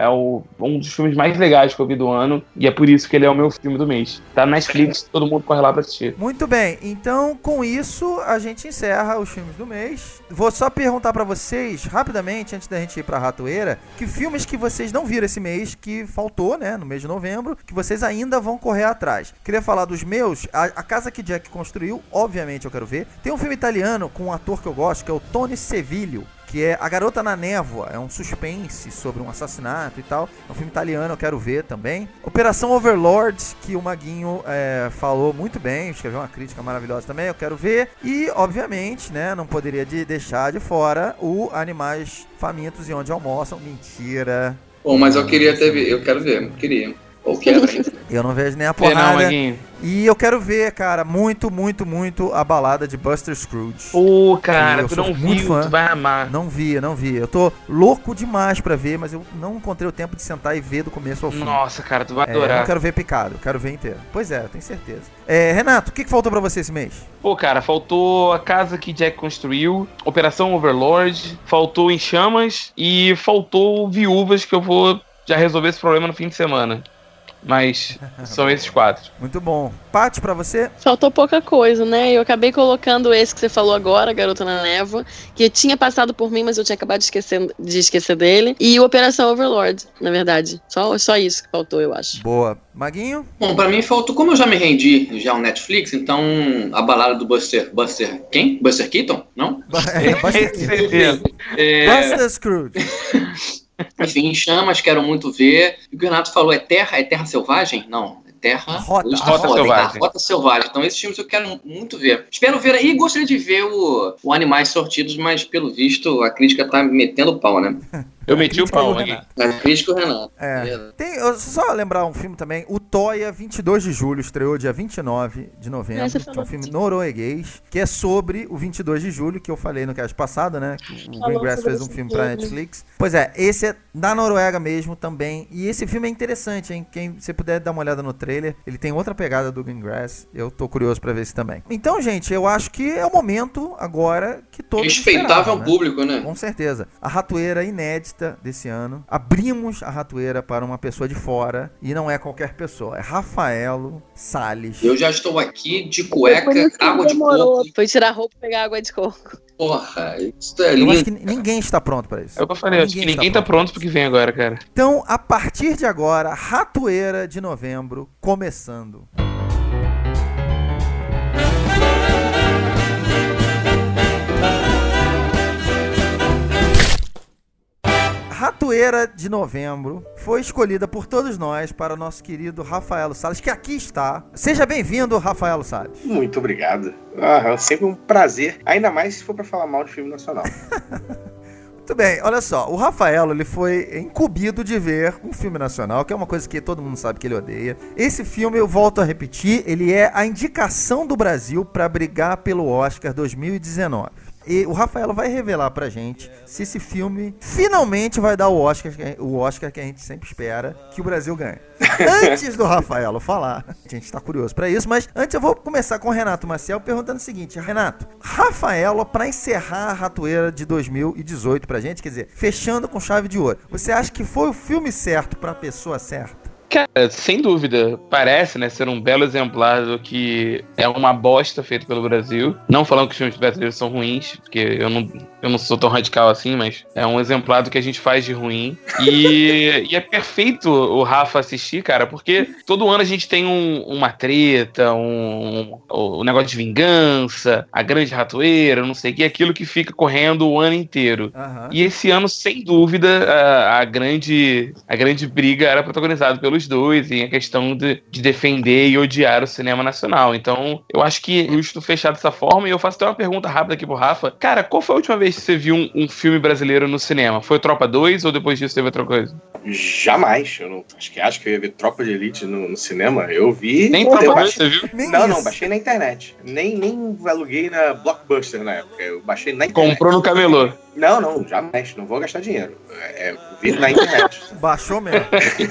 um dos filmes mais legais que eu vi do ano. E é por isso que ele é o meu filme do mês. Tá na Netflix, todo mundo corre lá pra assistir. Muito bem, então com isso a gente encerra os filmes do mês. Vou só perguntar pra vocês, rapidamente, antes da gente ir pra Ratoeira, que filmes que vocês não viram esse mês, que faltou, né, no mês de novembro, que vocês ainda vão correr atrás. Queria falar dos meus. A Casa que Jack Construiu, obviamente eu quero ver. Tem um filme italiano com um ator que eu gosto, que é o Tony Servillo, que é A Garota na Névoa. É um suspense sobre um assassinato e tal. É um filme italiano, eu quero ver também. Operação Overlord, que o Maguinho falou muito bem, escreveu uma crítica maravilhosa também, eu quero ver. E, obviamente, né, não poderia deixar de fora o Animais Famintos e Onde Almoçam. Mentira. Bom, mas eu queria eu quero ver, queria. Ou quero ainda. Eu não vejo nem a porrada. E eu quero ver, cara, muito, muito, muito a balada de Buster Scrooge. Cara, tu não viu, tu vai amar. Não vi. Eu tô louco demais pra ver, mas eu não encontrei o tempo de sentar e ver do começo ao fim. Nossa, cara, tu vai adorar. Eu não quero ver picado, quero ver inteiro. Pois é, eu tenho certeza. Renato, o que faltou pra você esse mês? Cara, faltou A Casa que Jack Construiu, Operação Overlord, faltou Em Chamas e faltou Viúvas, que eu vou já resolver esse problema no fim de semana. Mas são esses 4. Muito bom. Paty, pra você? Faltou pouca coisa, né? Eu acabei colocando esse que você falou agora, Garota na Névoa, que tinha passado por mim, mas eu tinha acabado de esquecer dele. E o Operação Overlord, na verdade. Só isso que faltou, eu acho. Boa. Maguinho? Bom, pra mim faltou, como eu já me rendi já ao Netflix, então a balada do Buster quem? Buster Keaton? Não? Buster Keaton. Buster Scrooge. Enfim, Em Chamas, quero muito ver. E o que o Renato falou, é Terra Selvagem? Não, Rota Selvagem. Rota Selvagem. Então esses filmes eu quero muito ver. Espero ver aí, gostaria de ver o Animais Sortidos, mas pelo visto a crítica tá metendo o pau, né? Eu meti o pau aqui. A crítica o Renato. Só lembrar um filme também, o Toia, 22 de julho, estreou dia 29 de novembro, que é um filme norueguês, que é sobre o 22 de julho, que eu falei no cast passado, né? O Greengrass fez um filme pra Netflix. Pois é, esse é da Noruega mesmo também, e esse filme é interessante, hein? Quem você puder dar uma olhada no trailer, ele tem outra pegada do Greengrass, eu tô curioso pra ver esse também. Então, gente, eu acho que é o momento agora que todos respeitável ao público, né? Com certeza. A ratoeira inédita desse ano. Abrimos a ratoeira para uma pessoa de fora, e não é qualquer pessoa, é Rafaelo Salles. Eu já estou aqui de cueca, água de coco. Foi tirar a roupa e pegar água de coco. Porra, isso é lindo. Eu acho que ninguém está pronto para isso. É o que eu falei, acho que ninguém tá pronto pro que vem agora, cara. Então, a partir de agora, Ratoeira de novembro, começando. Ratoeira de novembro foi escolhida por todos nós para o nosso querido Rafaelo Salles, que aqui está. Seja bem-vindo, Rafaelo Salles. Muito obrigado. É sempre um prazer, ainda mais se for para falar mal de filme nacional. Muito bem, olha só, o Rafaelo, ele foi incumbido de ver um filme nacional, que é uma coisa que todo mundo sabe que ele odeia. Esse filme, eu volto a repetir, ele é a indicação do Brasil para brigar pelo Oscar 2019. E o Rafaelo vai revelar pra gente se esse filme finalmente vai dar o Oscar que a gente sempre espera que o Brasil ganhe. Antes do Rafaelo falar, a gente tá curioso pra isso, mas antes eu vou começar com o Renato Maciel perguntando o seguinte: Renato, Rafaelo, pra encerrar a Ratoeira de 2018 pra gente, quer dizer, fechando com chave de ouro, você acha que foi o filme certo pra pessoa certa? Cara, sem dúvida, parece, né, ser um belo exemplar do que é uma bosta feita pelo Brasil. Não falando que os filmes brasileiros são ruins, porque eu não sou tão radical assim, mas é um exemplar do que a gente faz de ruim. E é perfeito o Rafa assistir, cara, porque todo ano a gente tem uma treta, um negócio de vingança, a grande ratoeira, não sei o que, aquilo que fica correndo o ano inteiro. Aham. E esse ano, sem dúvida, a grande briga era protagonizada pelos dois em a questão de defender e odiar o cinema nacional. Então, eu acho que é justo fechar dessa forma. E eu faço até uma pergunta rápida aqui pro Rafa. Cara, qual foi a última vez que você viu um filme brasileiro no cinema? Foi Tropa 2 ou depois disso teve outra coisa? Jamais. Eu não acho que eu ia ver Tropa de Elite no cinema. Eu vi. Nem eu Tropa 2 baixei- você viu? Nem Não, isso. baixei na internet. Nem aluguei na Blockbuster na época. Eu baixei na internet. Comprou no camelô. Não, jamais. Não vou gastar dinheiro. Vi na internet. Baixou mesmo.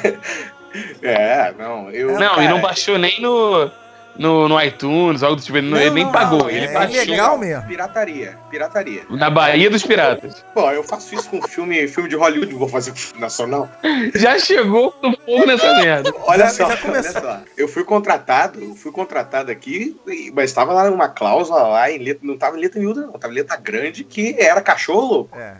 Não. Eu, É, Não, cara, e não baixou nem no iTunes, algo do tipo, ele nem pagou. Ele é baixou legal mesmo. Pirataria. na Bahia dos Piratas. Pô, eu faço isso com filme de Hollywood, vou fazer com filme nacional. Já chegou no fogo nessa merda. Olha Já só, começou. olha só. Eu fui contratado aqui, mas estava lá numa cláusula lá em letra, não estava em letra miúda, não, estava em letra grande, que era cachorro louco. É.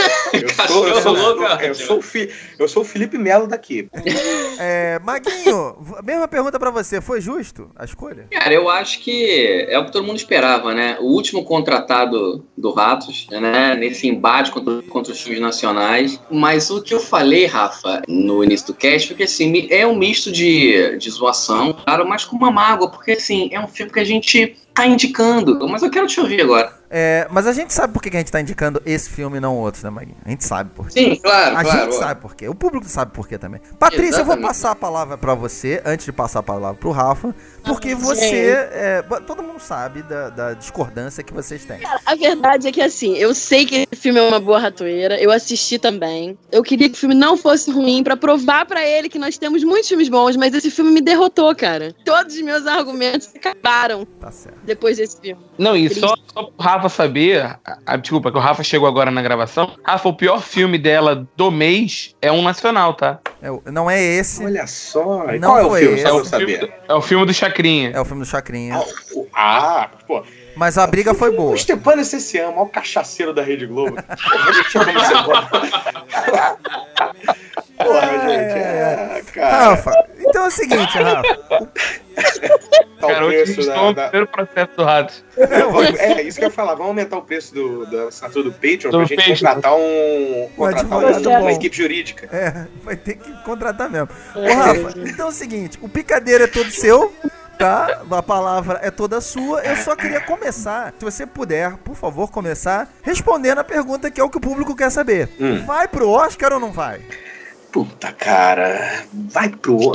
Eu sou o Felipe Melo daqui. Maguinho, mesma pergunta pra você. Foi justo a escolha? Cara, eu acho que é o que todo mundo esperava, né? O último contratado do Ratos, né? Nesse embate contra os filmes nacionais. Mas o que eu falei, Rafa, no início do cast, foi que assim, é um misto de zoação, claro, mas com uma mágoa, porque assim, é um filme que a gente tá indicando. Mas eu quero te ouvir agora. Mas a gente sabe por que a gente tá indicando esse filme e não outros, né, Maguinho? A gente sabe por quê. Sim, claro, A claro. gente sabe por quê. O público sabe por quê também. Patrícia, eu vou Exatamente. passar a palavra pra você, antes de passar a palavra pro Rafa, porque você... todo mundo sabe da discordância que vocês têm. A verdade é que, assim, eu sei que esse filme é uma boa ratoeira, eu assisti também. Eu queria que o filme não fosse ruim pra provar pra ele que nós temos muitos filmes bons, mas esse filme me derrotou, cara. Todos os meus argumentos acabaram Tá certo. depois desse filme. Não, e só pro Rafa saber, desculpa, que o Rafa chegou agora na gravação. Rafa, o pior filme dela do mês é um nacional, tá? Não é esse. Olha só. E Não qual é o foi filme? esse. Só É pra o, eu saber. é o filme do Chacrinha. É o filme do Chacrinha. Pô. Mas a briga foi boa. O Stepan se ama, o cachaceiro da Rede Globo. Porra, como você pode? Porra, gente. Cara. Rafa, então é o seguinte, Rafa. Tá Cara, o hoje preço estou no primeiro processo do rato. Isso que eu ia falar. Vamos aumentar o preço da assinatura do Patreon Do pra gente Patreon. contratar advogado uma bom. equipe jurídica. Vai ter que contratar mesmo. Ô, Rafa, então é o seguinte, o picadeiro é todo seu, tá? A palavra é toda sua. Eu só queria começar, se você puder, por favor, começar respondendo a pergunta que é o que o público quer saber. Vai pro Oscar ou não vai? Puta, cara. Vai pro...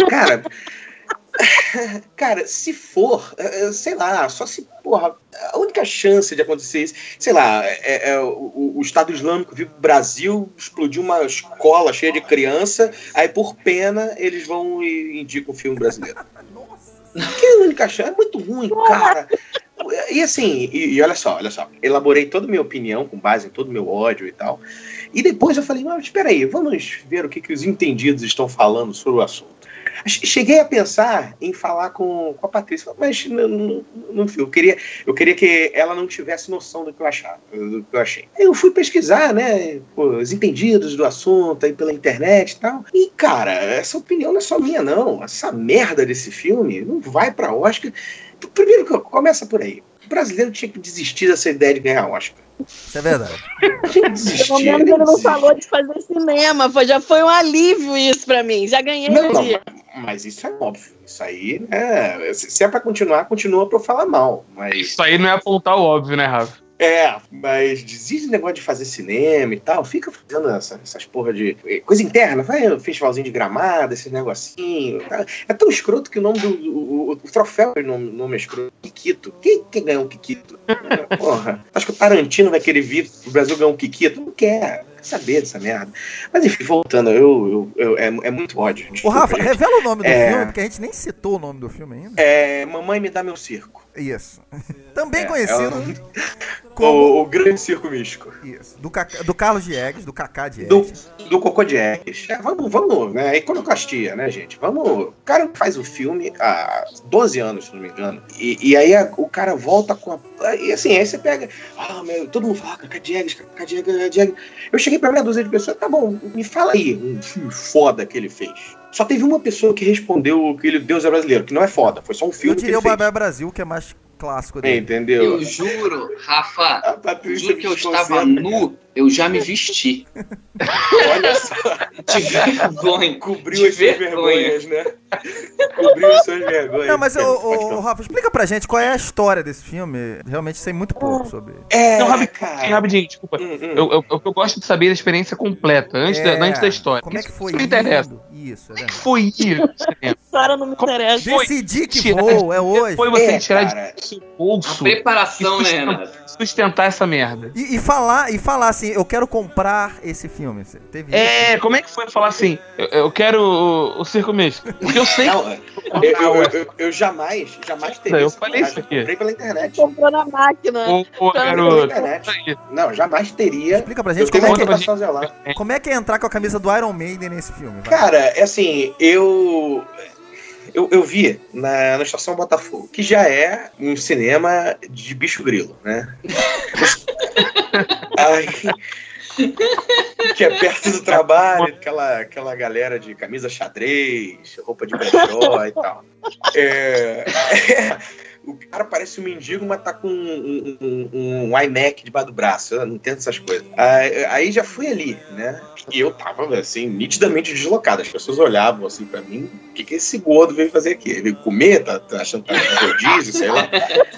Cara, se for, sei lá, só se, porra, a única chance de acontecer isso, sei lá, o Estado Islâmico viu o Brasil, explodiu uma escola cheia de criança, aí por pena eles vão e indicam um filme brasileiro. Que é a única chance, é muito ruim, cara. E assim, e olha só, elaborei toda a minha opinião com base em todo o meu ódio e tal, e depois eu falei, mas espera aí, vamos ver o que os entendidos estão falando sobre o assunto. Cheguei a pensar em falar com a Patrícia, mas não fui. Eu queria que ela não tivesse noção do que eu achei. Eu fui pesquisar, né, os entendidos do assunto aí pela internet e tal. E, cara, essa opinião não é só minha, não. Essa merda desse filme não vai pra Oscar. Primeiro, começa por aí. O brasileiro tinha que desistir dessa ideia de ganhar Oscar. Isso é verdade. Pelo menos ele não falou de fazer cinema, já foi um alívio isso pra mim, já ganhei no dia. Mas isso é óbvio. Isso aí, né? Se é pra continuar, continua pra eu falar mal. Mas... Isso aí não é apontar o óbvio, né, Rafa? Mas desiste do negócio de fazer cinema e tal. Fica fazendo essas porra de coisa interna. Vai no festivalzinho de Gramado, esses negocinhos. Tá? É tão escroto que o nome o troféu, o nome é escroto. Kikito. Quem ganhou um Kikito? Porra. Acho que o Tarantino vai querer vir pro Brasil ganhar um Kikito? Não quer saber dessa merda. Mas enfim, voltando, é muito ódio. Ô, Desculpa, Rafa, gente. revela o nome do filme, porque a gente nem citou o nome do filme ainda. Mamãe Me Dá Meu Circo. Isso. Também conhecido como... O grande circo místico. Isso. Do Carlos Diegues, do Cacá Diegues. Do Cocô Diegues. Vamos, né? Iconoclastia, né, gente? O cara faz o filme há 12 anos, se não me engano. E aí o cara volta com a... E assim, aí você pega... todo mundo fala, Cacá Diegues. Eu cheguei pra meia dúzia de pessoas, tá bom, me fala aí um filme foda que ele fez. Só teve uma pessoa que respondeu que Deus é brasileiro, que não é foda, foi só um filme que ele fez. Eu diria o Babé Brasil, que é mais clássico dele. Entendeu? Eu juro, Rafa, juro que eu estava nu, eu já me vesti. Olha só. De vergonha. Cobriu as suas vergonhas, né? Cobriu as suas vergonhas. Não, mas, Rafa, explica pra gente qual é a história desse filme. Realmente sei muito pouco sobre. Não, rapidinho, desculpa. Eu gosto de saber a experiência completa, antes da história. Como é que foi isso? Me interessa. Isso, como é que foi isso? História não me interessa. Decidi que vou, é hoje. Foi você tirar de seu bolso. A preparação, né, Renato? Sustentar essa merda. E falar assim, eu quero comprar esse filme. Teve isso? Como é que foi falar assim? Eu quero o circo místico. Porque eu sei. Não, eu jamais teria. Eu falei isso aqui. Comprei pela internet. Comprou na máquina. Pela internet. Não, jamais teria. Explica pra gente como é que é entrar com a camisa do Iron Maiden nesse filme. Vai. Cara, é assim, eu vi na Estação Botafogo, que já é um cinema de bicho grilo, né? Aí, que é perto do trabalho, aquela galera de camisa xadrez, roupa de brechó e tal. O cara parece um mendigo, mas tá com um iMac debaixo do braço. Eu não entendo essas coisas. Aí já fui ali, né? E eu tava, assim, nitidamente deslocado. As pessoas olhavam, assim, pra mim. O que esse gordo veio fazer aqui? Ele veio comer? Tá achando que tá no rodízio, sei lá.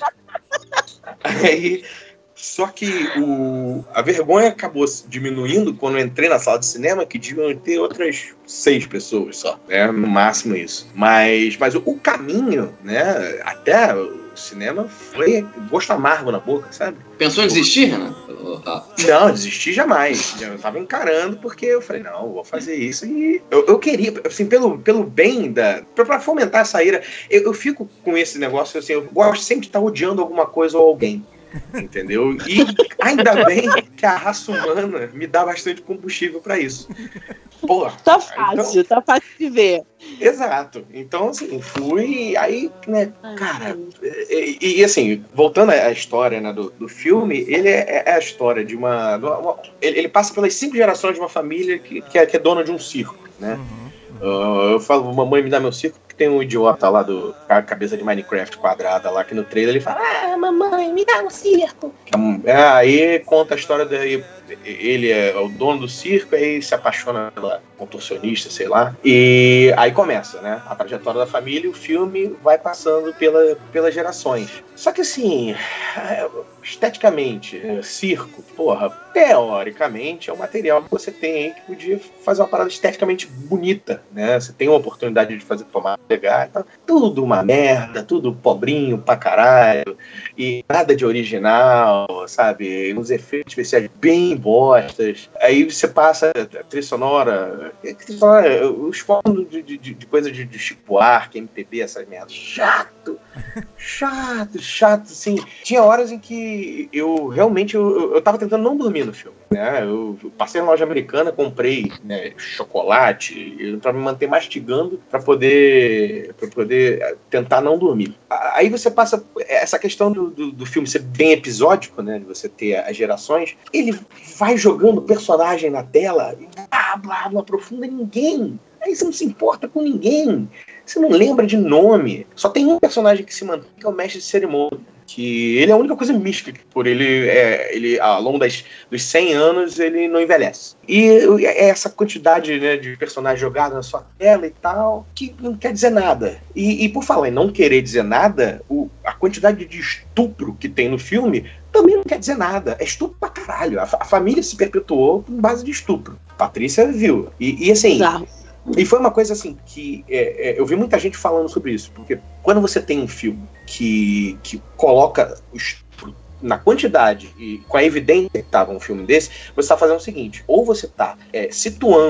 Aí... Só que a vergonha acabou diminuindo quando eu entrei na sala de cinema, que deviam ter outras 6 pessoas só, né? No máximo isso. Mas o caminho, né? Até o cinema foi gosto amargo na boca, sabe? Pensou em desistir, Renan? Não, desisti jamais. Eu tava encarando porque eu falei, não, eu vou fazer isso. E eu queria, assim, pelo bem pra fomentar essa ira, eu fico com esse negócio, assim, eu gosto sempre de estar odiando alguma coisa ou alguém. Entendeu? E ainda bem que a raça humana me dá bastante combustível pra isso. Porra, tá fácil, tá fácil de ver. Exato. Então, assim, fui, aí, né, cara, e assim, voltando à história, né, do filme, ele é a história de ele passa pelas 5 gerações de uma família que é dona de um circo, né? Eu falo, mamãe, me dá meu circo, porque tem um idiota lá com a cabeça de Minecraft quadrada lá, que no trailer ele fala, mamãe, me dá um circo. Aí conta a história daí. Ele é o dono do circo, aí se apaixona pela contorcionista, sei lá. E aí começa, né? A trajetória da família e o filme vai passando pelas gerações. Só que assim, esteticamente, circo, porra, teoricamente é um material que você tem aí que podia fazer uma parada esteticamente bonita, né? Você tem uma oportunidade de fazer tomar legal, tá? Tudo uma merda, tudo pobrinho pra caralho, e nada de original, sabe? Uns efeitos especiais bem bostas. Aí você passa a trilha sonora, os fóruns de coisa de Chico Buarque, MPB, essas merdas. Chato, assim. Tinha horas em que eu realmente eu tava tentando não dormir no filme, né? Eu passei na loja americana, comprei, né, chocolate pra me manter mastigando pra poder tentar não dormir. Aí você passa essa questão do filme ser bem episódico, né? De você ter as gerações. Ele vai jogando personagem na tela e não aprofunda ninguém. Aí você não se importa com ninguém. Você não lembra de nome. Só tem um personagem que se mantém, que é o mestre de cerimônia. Que ele é a única coisa mística, por ele ao longo dos 100 anos, ele não envelhece. E essa quantidade, né, de personagens jogados na sua tela e tal, que não quer dizer nada. E por falar em não querer dizer nada, a quantidade de estupro que tem no filme também não quer dizer nada. É estupro pra caralho. A família se perpetuou com base de estupro. Patrícia viu. E assim... Exato. E foi uma coisa assim que eu vi muita gente falando sobre isso, porque quando você tem um filme que coloca o estupro na quantidade e com a evidência que estava um filme desse, você está fazendo o seguinte: ou você está situando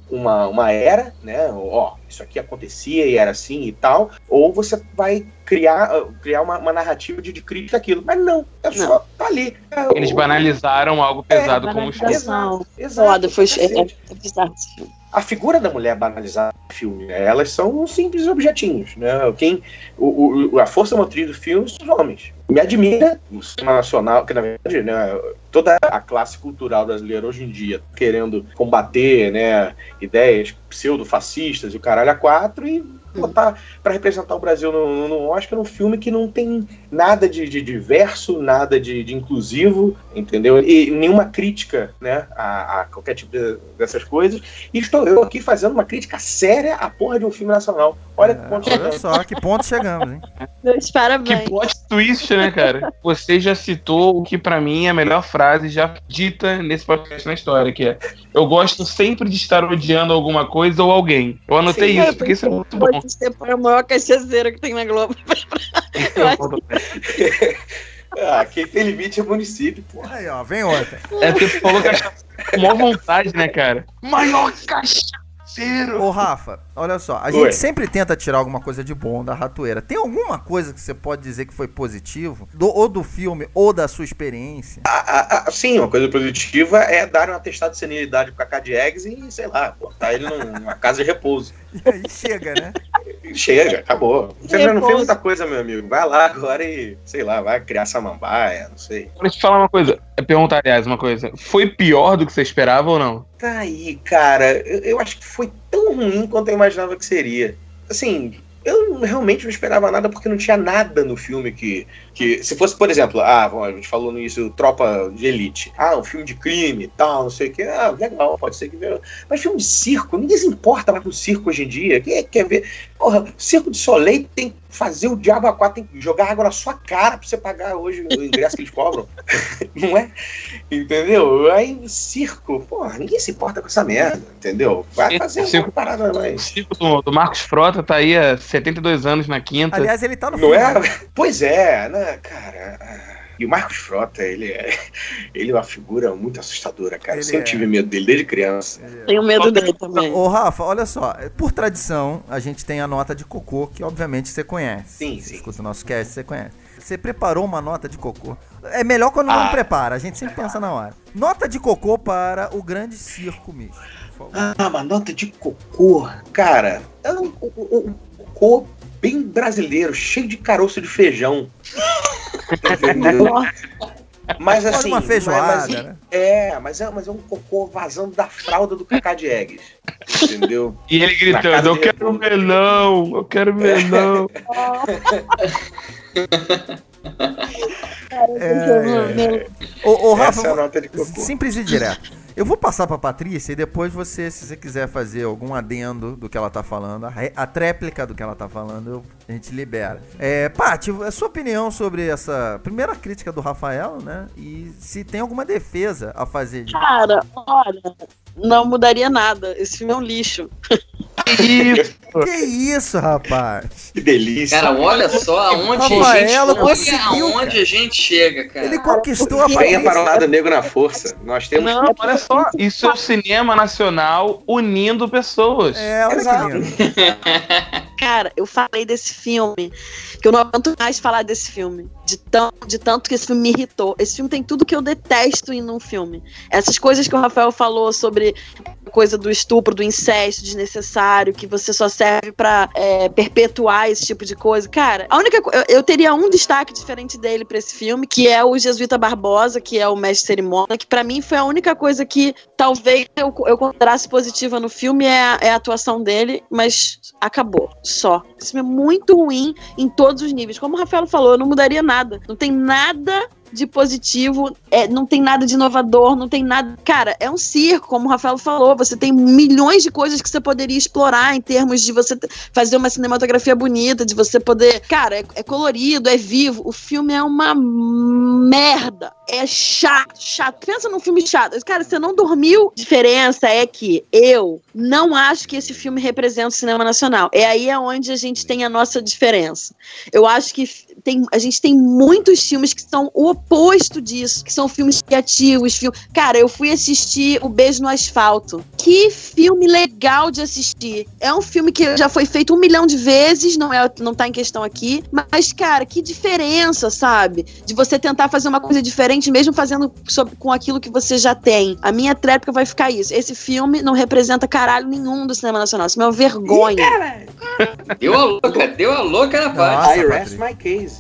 uma era, né? Ó, isso aqui acontecia e era assim e tal, ou você vai criar uma narrativa de crítica àquilo. Mas não, só tá ali. Eles banalizaram algo pesado como o filme. Exato. Foda, é bizarro esse filme. A figura da mulher banalizada no filme, né? Elas são simples objetinhos, né? A força motriz do filme são os homens. Me admira o cinema nacional, que na verdade, né, toda a classe cultural brasileira hoje em dia querendo combater, né, ideias pseudo-fascistas e o caralho a quatro, e botar para representar o Brasil no Oscar, num filme que não tem nada de diverso, nada de inclusivo, entendeu? E nenhuma crítica, né, a qualquer tipo dessas coisas. E estou eu aqui fazendo uma crítica séria à porra de um filme nacional. Olha que ponto chegamos. Olha só, que ponto chegamos, hein? Meus parabéns. Que plot twist, né, cara? Você já citou o que pra mim é a melhor frase já dita nesse podcast na história, que é: eu gosto sempre de estar odiando alguma coisa ou alguém. Eu anotei isso, porque isso é muito bom. Você foi a maior cachaceira que tem na Globo. Quem tem limite é o município, porra. Aí, ó, vem outra. Você falou cachaça com maior vontade, né, cara? Maior cachaceiro. Ô, Rafa, olha só, a gente sempre tenta tirar alguma coisa de bom da ratoeira. Tem alguma coisa que você pode dizer que foi positivo? Ou do filme, ou da sua experiência? Sim, uma coisa positiva é dar um atestado de senilidade pro Cacá Diegues e, sei lá, botar ele numa casa de repouso. E aí chega, né? Chega, acabou. Você já não fez muita coisa, meu amigo. Vai lá agora e, sei lá, vai criar samambaia, não sei. Deixa eu te falar uma coisa. Perguntar, aliás, uma coisa. Foi pior do que você esperava ou não? Tá aí, cara. Eu acho que foi tão ruim quanto eu imaginava que seria. Assim, eu realmente não esperava nada porque não tinha nada no filme que se fosse, por exemplo, a gente falou no início, Tropa de Elite. Um filme de crime e tal, não sei o que. Legal, pode ser que veja. Mas filme de circo, ninguém se importa mais com circo hoje em dia. Quem quer ver? Porra, Circo de Soleil tem que fazer o diabo a quatro, tem que jogar água na sua cara pra você pagar hoje o ingresso que eles cobram. Não é? Entendeu? Aí, circo, porra, ninguém se importa com essa merda, entendeu? Vai fazer uma parada mais. O circo do Marcos Frota tá aí há 72 anos na quinta. Aliás, ele tá no filme. Não é? Né? Pois é, né, cara. E o Marcos Frota, ele é uma figura muito assustadora, cara. Eu sempre tive medo dele desde criança. Tenho medo dele também. Ô, Rafa, olha só. Por tradição, a gente tem a nota de cocô, que obviamente você conhece. Sim. Você escuta o nosso cast, você conhece. Você preparou uma nota de cocô. É melhor quando não prepara, a gente sempre pensa na hora. Nota de cocô para o grande circo mesmo, por favor. Uma nota de cocô. Cara, é um cocô bem brasileiro, cheio de caroço de feijão. Entendeu? Mas assim, uma feijoada, né? Mas é um cocô vazando da fralda do Cacá Diegues. Entendeu? E ele gritando: eu quero melão, eu quero melão. Ô, Rafa, essa é a nota de cocô. Simples e direto. Eu vou passar pra Patrícia e depois você, se você quiser fazer algum adendo do que ela tá falando, a tréplica do que ela tá falando, a gente libera. Paty, a sua opinião sobre essa primeira crítica do Rafael, né? E se tem alguma defesa a fazer. Cara, olha, não mudaria nada. Esse filme é um lixo. Que isso, rapaz? Que delícia. Cara, olha só aonde a gente chega, cara. Ele conquistou a Venha para o lado negro na força. Nós temos. Não, olha só. Isso é o cinema nacional unindo pessoas. Olha que lindo. Cara, eu falei desse filme, que eu não aguento mais falar desse filme. De tanto que esse filme me irritou. Esse filme tem tudo que eu detesto em um filme. Essas coisas que o Rafael falou sobre a coisa do estupro, do incesto desnecessário, que você só serve pra perpetuar esse tipo de coisa. Cara, eu teria um destaque diferente dele pra esse filme, que é o Jesuíta Barbosa, que é o mestre de cerimônia, que pra mim foi a única coisa que talvez eu considerasse positiva no filme, é a atuação dele, mas acabou, só. Esse filme é muito ruim em todos os níveis. Como o Rafael falou, eu não mudaria nada. Não tem nada de positivo, não tem nada de inovador, não tem nada... Cara, é um circo, como o Rafael falou, você tem milhões de coisas que você poderia explorar em termos de você fazer uma cinematografia bonita, de você poder... Cara, é colorido, é vivo, o filme é uma merda, é chato. Pensa num filme chato. Cara, você não dormiu? A diferença é que eu não acho que esse filme representa o cinema nacional. Aí é onde a gente tem a nossa diferença. Eu acho que a gente tem muitos filmes que são o oposto disso, que são filmes criativos. Cara, eu fui assistir O Beijo no Asfalto. Que filme legal de assistir. É um filme que já foi feito 1 milhão de vezes, não tá em questão aqui, mas, cara, que diferença, sabe? De você tentar fazer uma coisa diferente, mesmo fazendo com aquilo que você já tem. A minha tréplica vai ficar isso. Esse filme não representa caralho nenhum do cinema nacional. Isso é uma vergonha. Deu a louca na parte. I rest my case.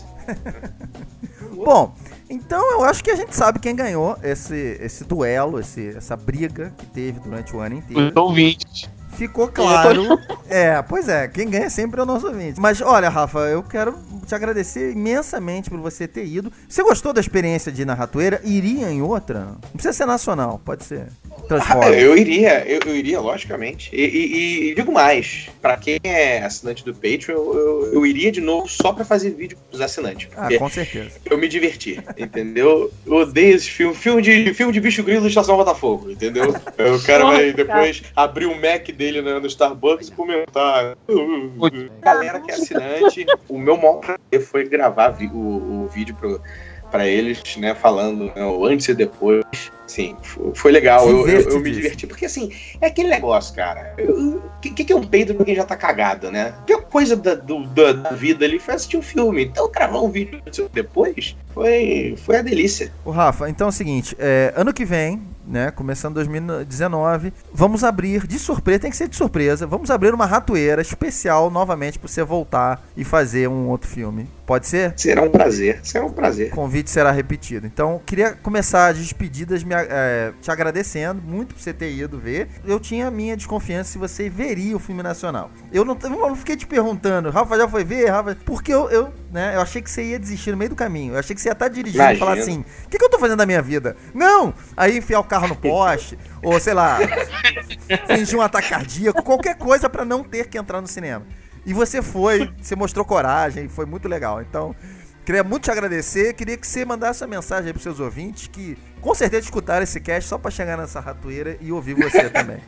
Bom, então eu acho que a gente sabe quem ganhou esse duelo, essa briga que teve durante o ano inteiro. Os ouvintes. Ficou claro. Pois é, quem ganha sempre é o nosso ouvinte. Mas olha, Rafa, eu quero te agradecer imensamente por você ter ido. Você gostou da experiência de ir na Ratoeira? Iria em outra? Não precisa ser nacional, pode ser Transformers. Eu iria, logicamente. E digo mais, pra quem é assinante do Patreon, eu iria de novo só pra fazer vídeo pros assinantes. Com certeza. Eu me diverti, entendeu? Eu odeio esse filme. Filme de bicho grilo da Estação Botafogo, entendeu? O cara vai depois abrir o Mac dele no Starbucks e comentar. Galera que é assinante, o meu maior prazer foi gravar o vídeo pra eles, né, falando, né, o antes e depois. Sim, foi legal, eu me diverti, porque assim, é aquele negócio, cara, o que é um peido pra quem já tá cagado, né? A pior coisa da vida ali foi assistir um filme, então gravar um vídeo depois foi a delícia. O Rafa, então é o seguinte, ano que vem, né, começando 2019, vamos abrir de surpresa, tem que ser de surpresa, vamos abrir uma ratoeira especial novamente pra você voltar e fazer um outro filme. Pode ser? Será um prazer. O convite será repetido. Então, queria começar as despedidas te agradecendo muito por você ter ido ver. Eu tinha a minha desconfiança se você veria o filme nacional. Eu não fiquei te perguntando, Rafa já foi ver? Rafa? Porque eu achei que você ia desistir no meio do caminho. Eu achei que você ia estar dirigindo e falar assim, o que eu tô fazendo da minha vida? Não! Aí enfiar o carro no poste, ou sei lá, fingir um ataque cardíaco, qualquer coisa pra não ter que entrar no cinema. E você mostrou coragem, foi muito legal. Então, queria muito te agradecer, queria que você mandasse uma mensagem aí pros seus ouvintes, que com certeza escutaram esse cast só pra chegar nessa ratoeira e ouvir você também.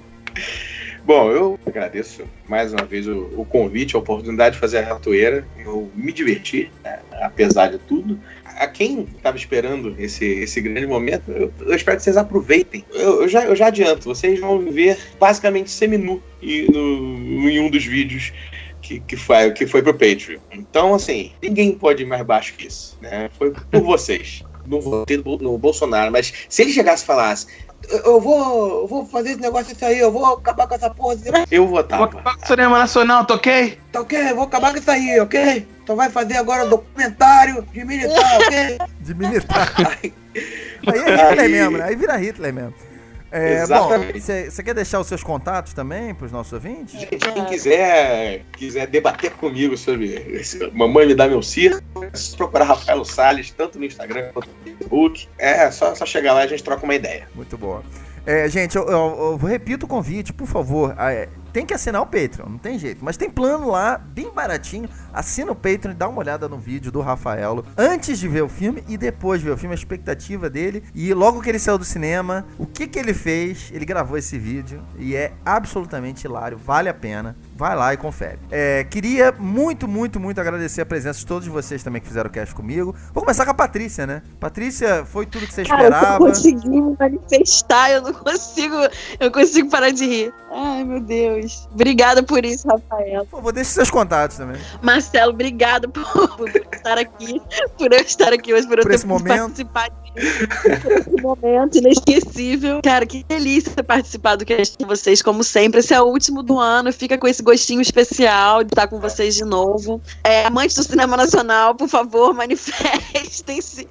Bom, eu agradeço mais uma vez o convite, a oportunidade de fazer a ratoeira. Eu me diverti, né, apesar de tudo. A quem estava esperando esse grande momento, eu espero que vocês aproveitem. Eu já adianto, vocês vão me ver basicamente seminu em um dos vídeos que foi pro Patreon. Então, assim, ninguém pode ir mais baixo que isso, né? Foi por vocês. Não votei no Bolsonaro, mas se ele chegasse e falasse, eu vou fazer esse negócio isso aí, eu vou acabar com essa porra, eu votava. Vou acabar com o cinema nacional, tá ok? Tá ok, vou acabar com isso aí, ok? Então vai fazer agora documentário de militar, ok? De militar. Aí é Hitler mesmo, né? Aí vira Hitler mesmo. Exatamente. Bom, você quer deixar os seus contatos também para os nossos ouvintes? Gente, quem quiser debater comigo sobre Mamãe Me Dá Meu Circo, é só procurar Rafael Salles, tanto no Instagram quanto no Facebook. É só chegar lá e a gente troca uma ideia. Muito boa. Gente, eu repito o convite, por favor. Tem que assinar o Patreon, não tem jeito. Mas tem plano lá, bem baratinho. Assina o Patreon e dá uma olhada no vídeo do Rafaelo antes de ver o filme e depois de ver o filme, a expectativa dele. E logo que ele saiu do cinema, o que ele fez? Ele gravou esse vídeo e é absolutamente hilário, vale a pena. Vai lá e confere. Queria muito, muito, muito agradecer a presença de todos vocês também que fizeram o cast comigo. Vou começar com a Patrícia, né? Patrícia, foi tudo que você esperava. Eu não consegui me manifestar, eu não consigo parar de rir. Ai, meu Deus. Obrigada por isso, Rafael. Por favor, deixe seus contatos também. Marcelo, obrigado por estar aqui, por eu estar aqui hoje, por eu ter participado por esse momento inesquecível. Cara, que delícia participar do cast com vocês, como sempre. Esse é o último do ano, fica com esse gostinho especial de estar com vocês de novo. Amantes do cinema nacional, por favor, manifestem-se.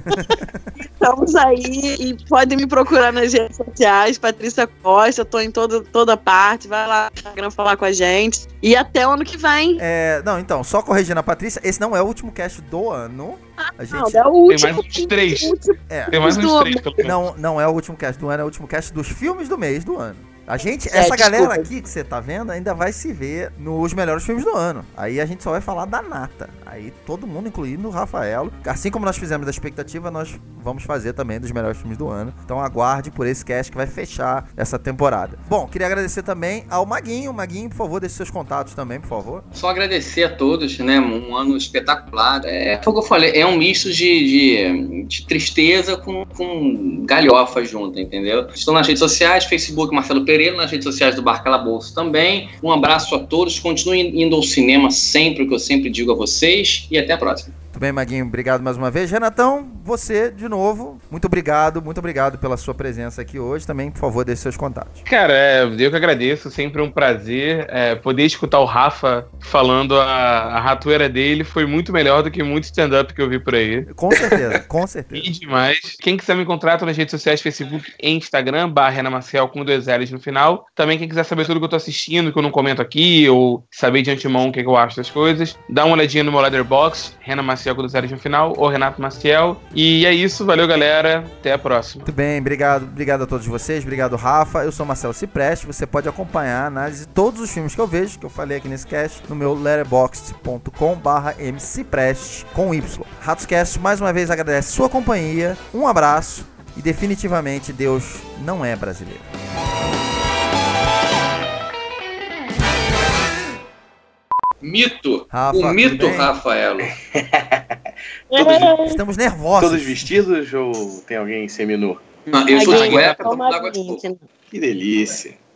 Estamos aí e podem me procurar nas redes sociais, Patrícia Costa, eu tô em toda parte, vai lá no Instagram falar com a gente. E até o ano que vem. Não, então, só corrigindo a Patrícia, esse não é o último cast do ano. Não, é o último. Tem mais uns 3. É. Tem mais uns 3, pelo menos. Não é o último cast do ano, é o último cast dos filmes do mês do ano. Essa galera aqui que você tá vendo ainda vai se ver nos melhores filmes do ano. Aí a gente só vai falar da nata. Aí todo mundo, incluindo o Rafaelo. Assim como nós fizemos da expectativa, nós vamos fazer também dos melhores filmes do ano. Então aguarde por esse cast que vai fechar essa temporada. Bom, queria agradecer também ao Maguinho. Maguinho, por favor, deixe seus contatos também, por favor. Só agradecer a todos, né? Um ano espetacular. Foi o que eu falei, é um misto de tristeza com galhofa junto, entendeu? Estou nas redes sociais, Facebook Marcelo Pereira, nas redes sociais do Bar Calabouço também. Um abraço a todos, continuem indo ao cinema sempre, o que eu sempre digo a vocês, e até a próxima. Muito bem, Maguinho, obrigado mais uma vez. Renatão, você, de novo, muito obrigado pela sua presença aqui hoje. Também, por favor, deixe seus contatos. Cara, eu que agradeço, sempre um prazer. Poder escutar o Rafa falando a ratoeira dele foi muito melhor do que muito stand-up que eu vi por aí. Com certeza, com certeza. E demais. Quem quiser me encontrar, tô nas redes sociais, Facebook e Instagram, Renan Maciel com 2 L's no final. Também quem quiser saber tudo que eu tô assistindo, que eu não comento aqui, ou saber de antemão o que eu acho das coisas, dá uma olhadinha no meu Letterboxd, Renan Maciel com 2 L's no final, ou Renato Maciel. E é isso, valeu galera, até a próxima. Muito bem, obrigado a todos vocês, obrigado Rafa, eu sou Marcelo Cipreste, você pode acompanhar a análise de todos os filmes que eu vejo, que eu falei aqui nesse cast, no meu letterboxd.com/mcipreste com Y. Ratoscast mais uma vez agradece sua companhia, um abraço e definitivamente Deus não é brasileiro. Mito! Rafa, o mito, tudo bem? Rafaelo. Estamos nervosos. Todos vestidos ou tem alguém seminu? Não, eu sou de Maguinho, cueca, toma água de drink, fogo. né? Que delícia.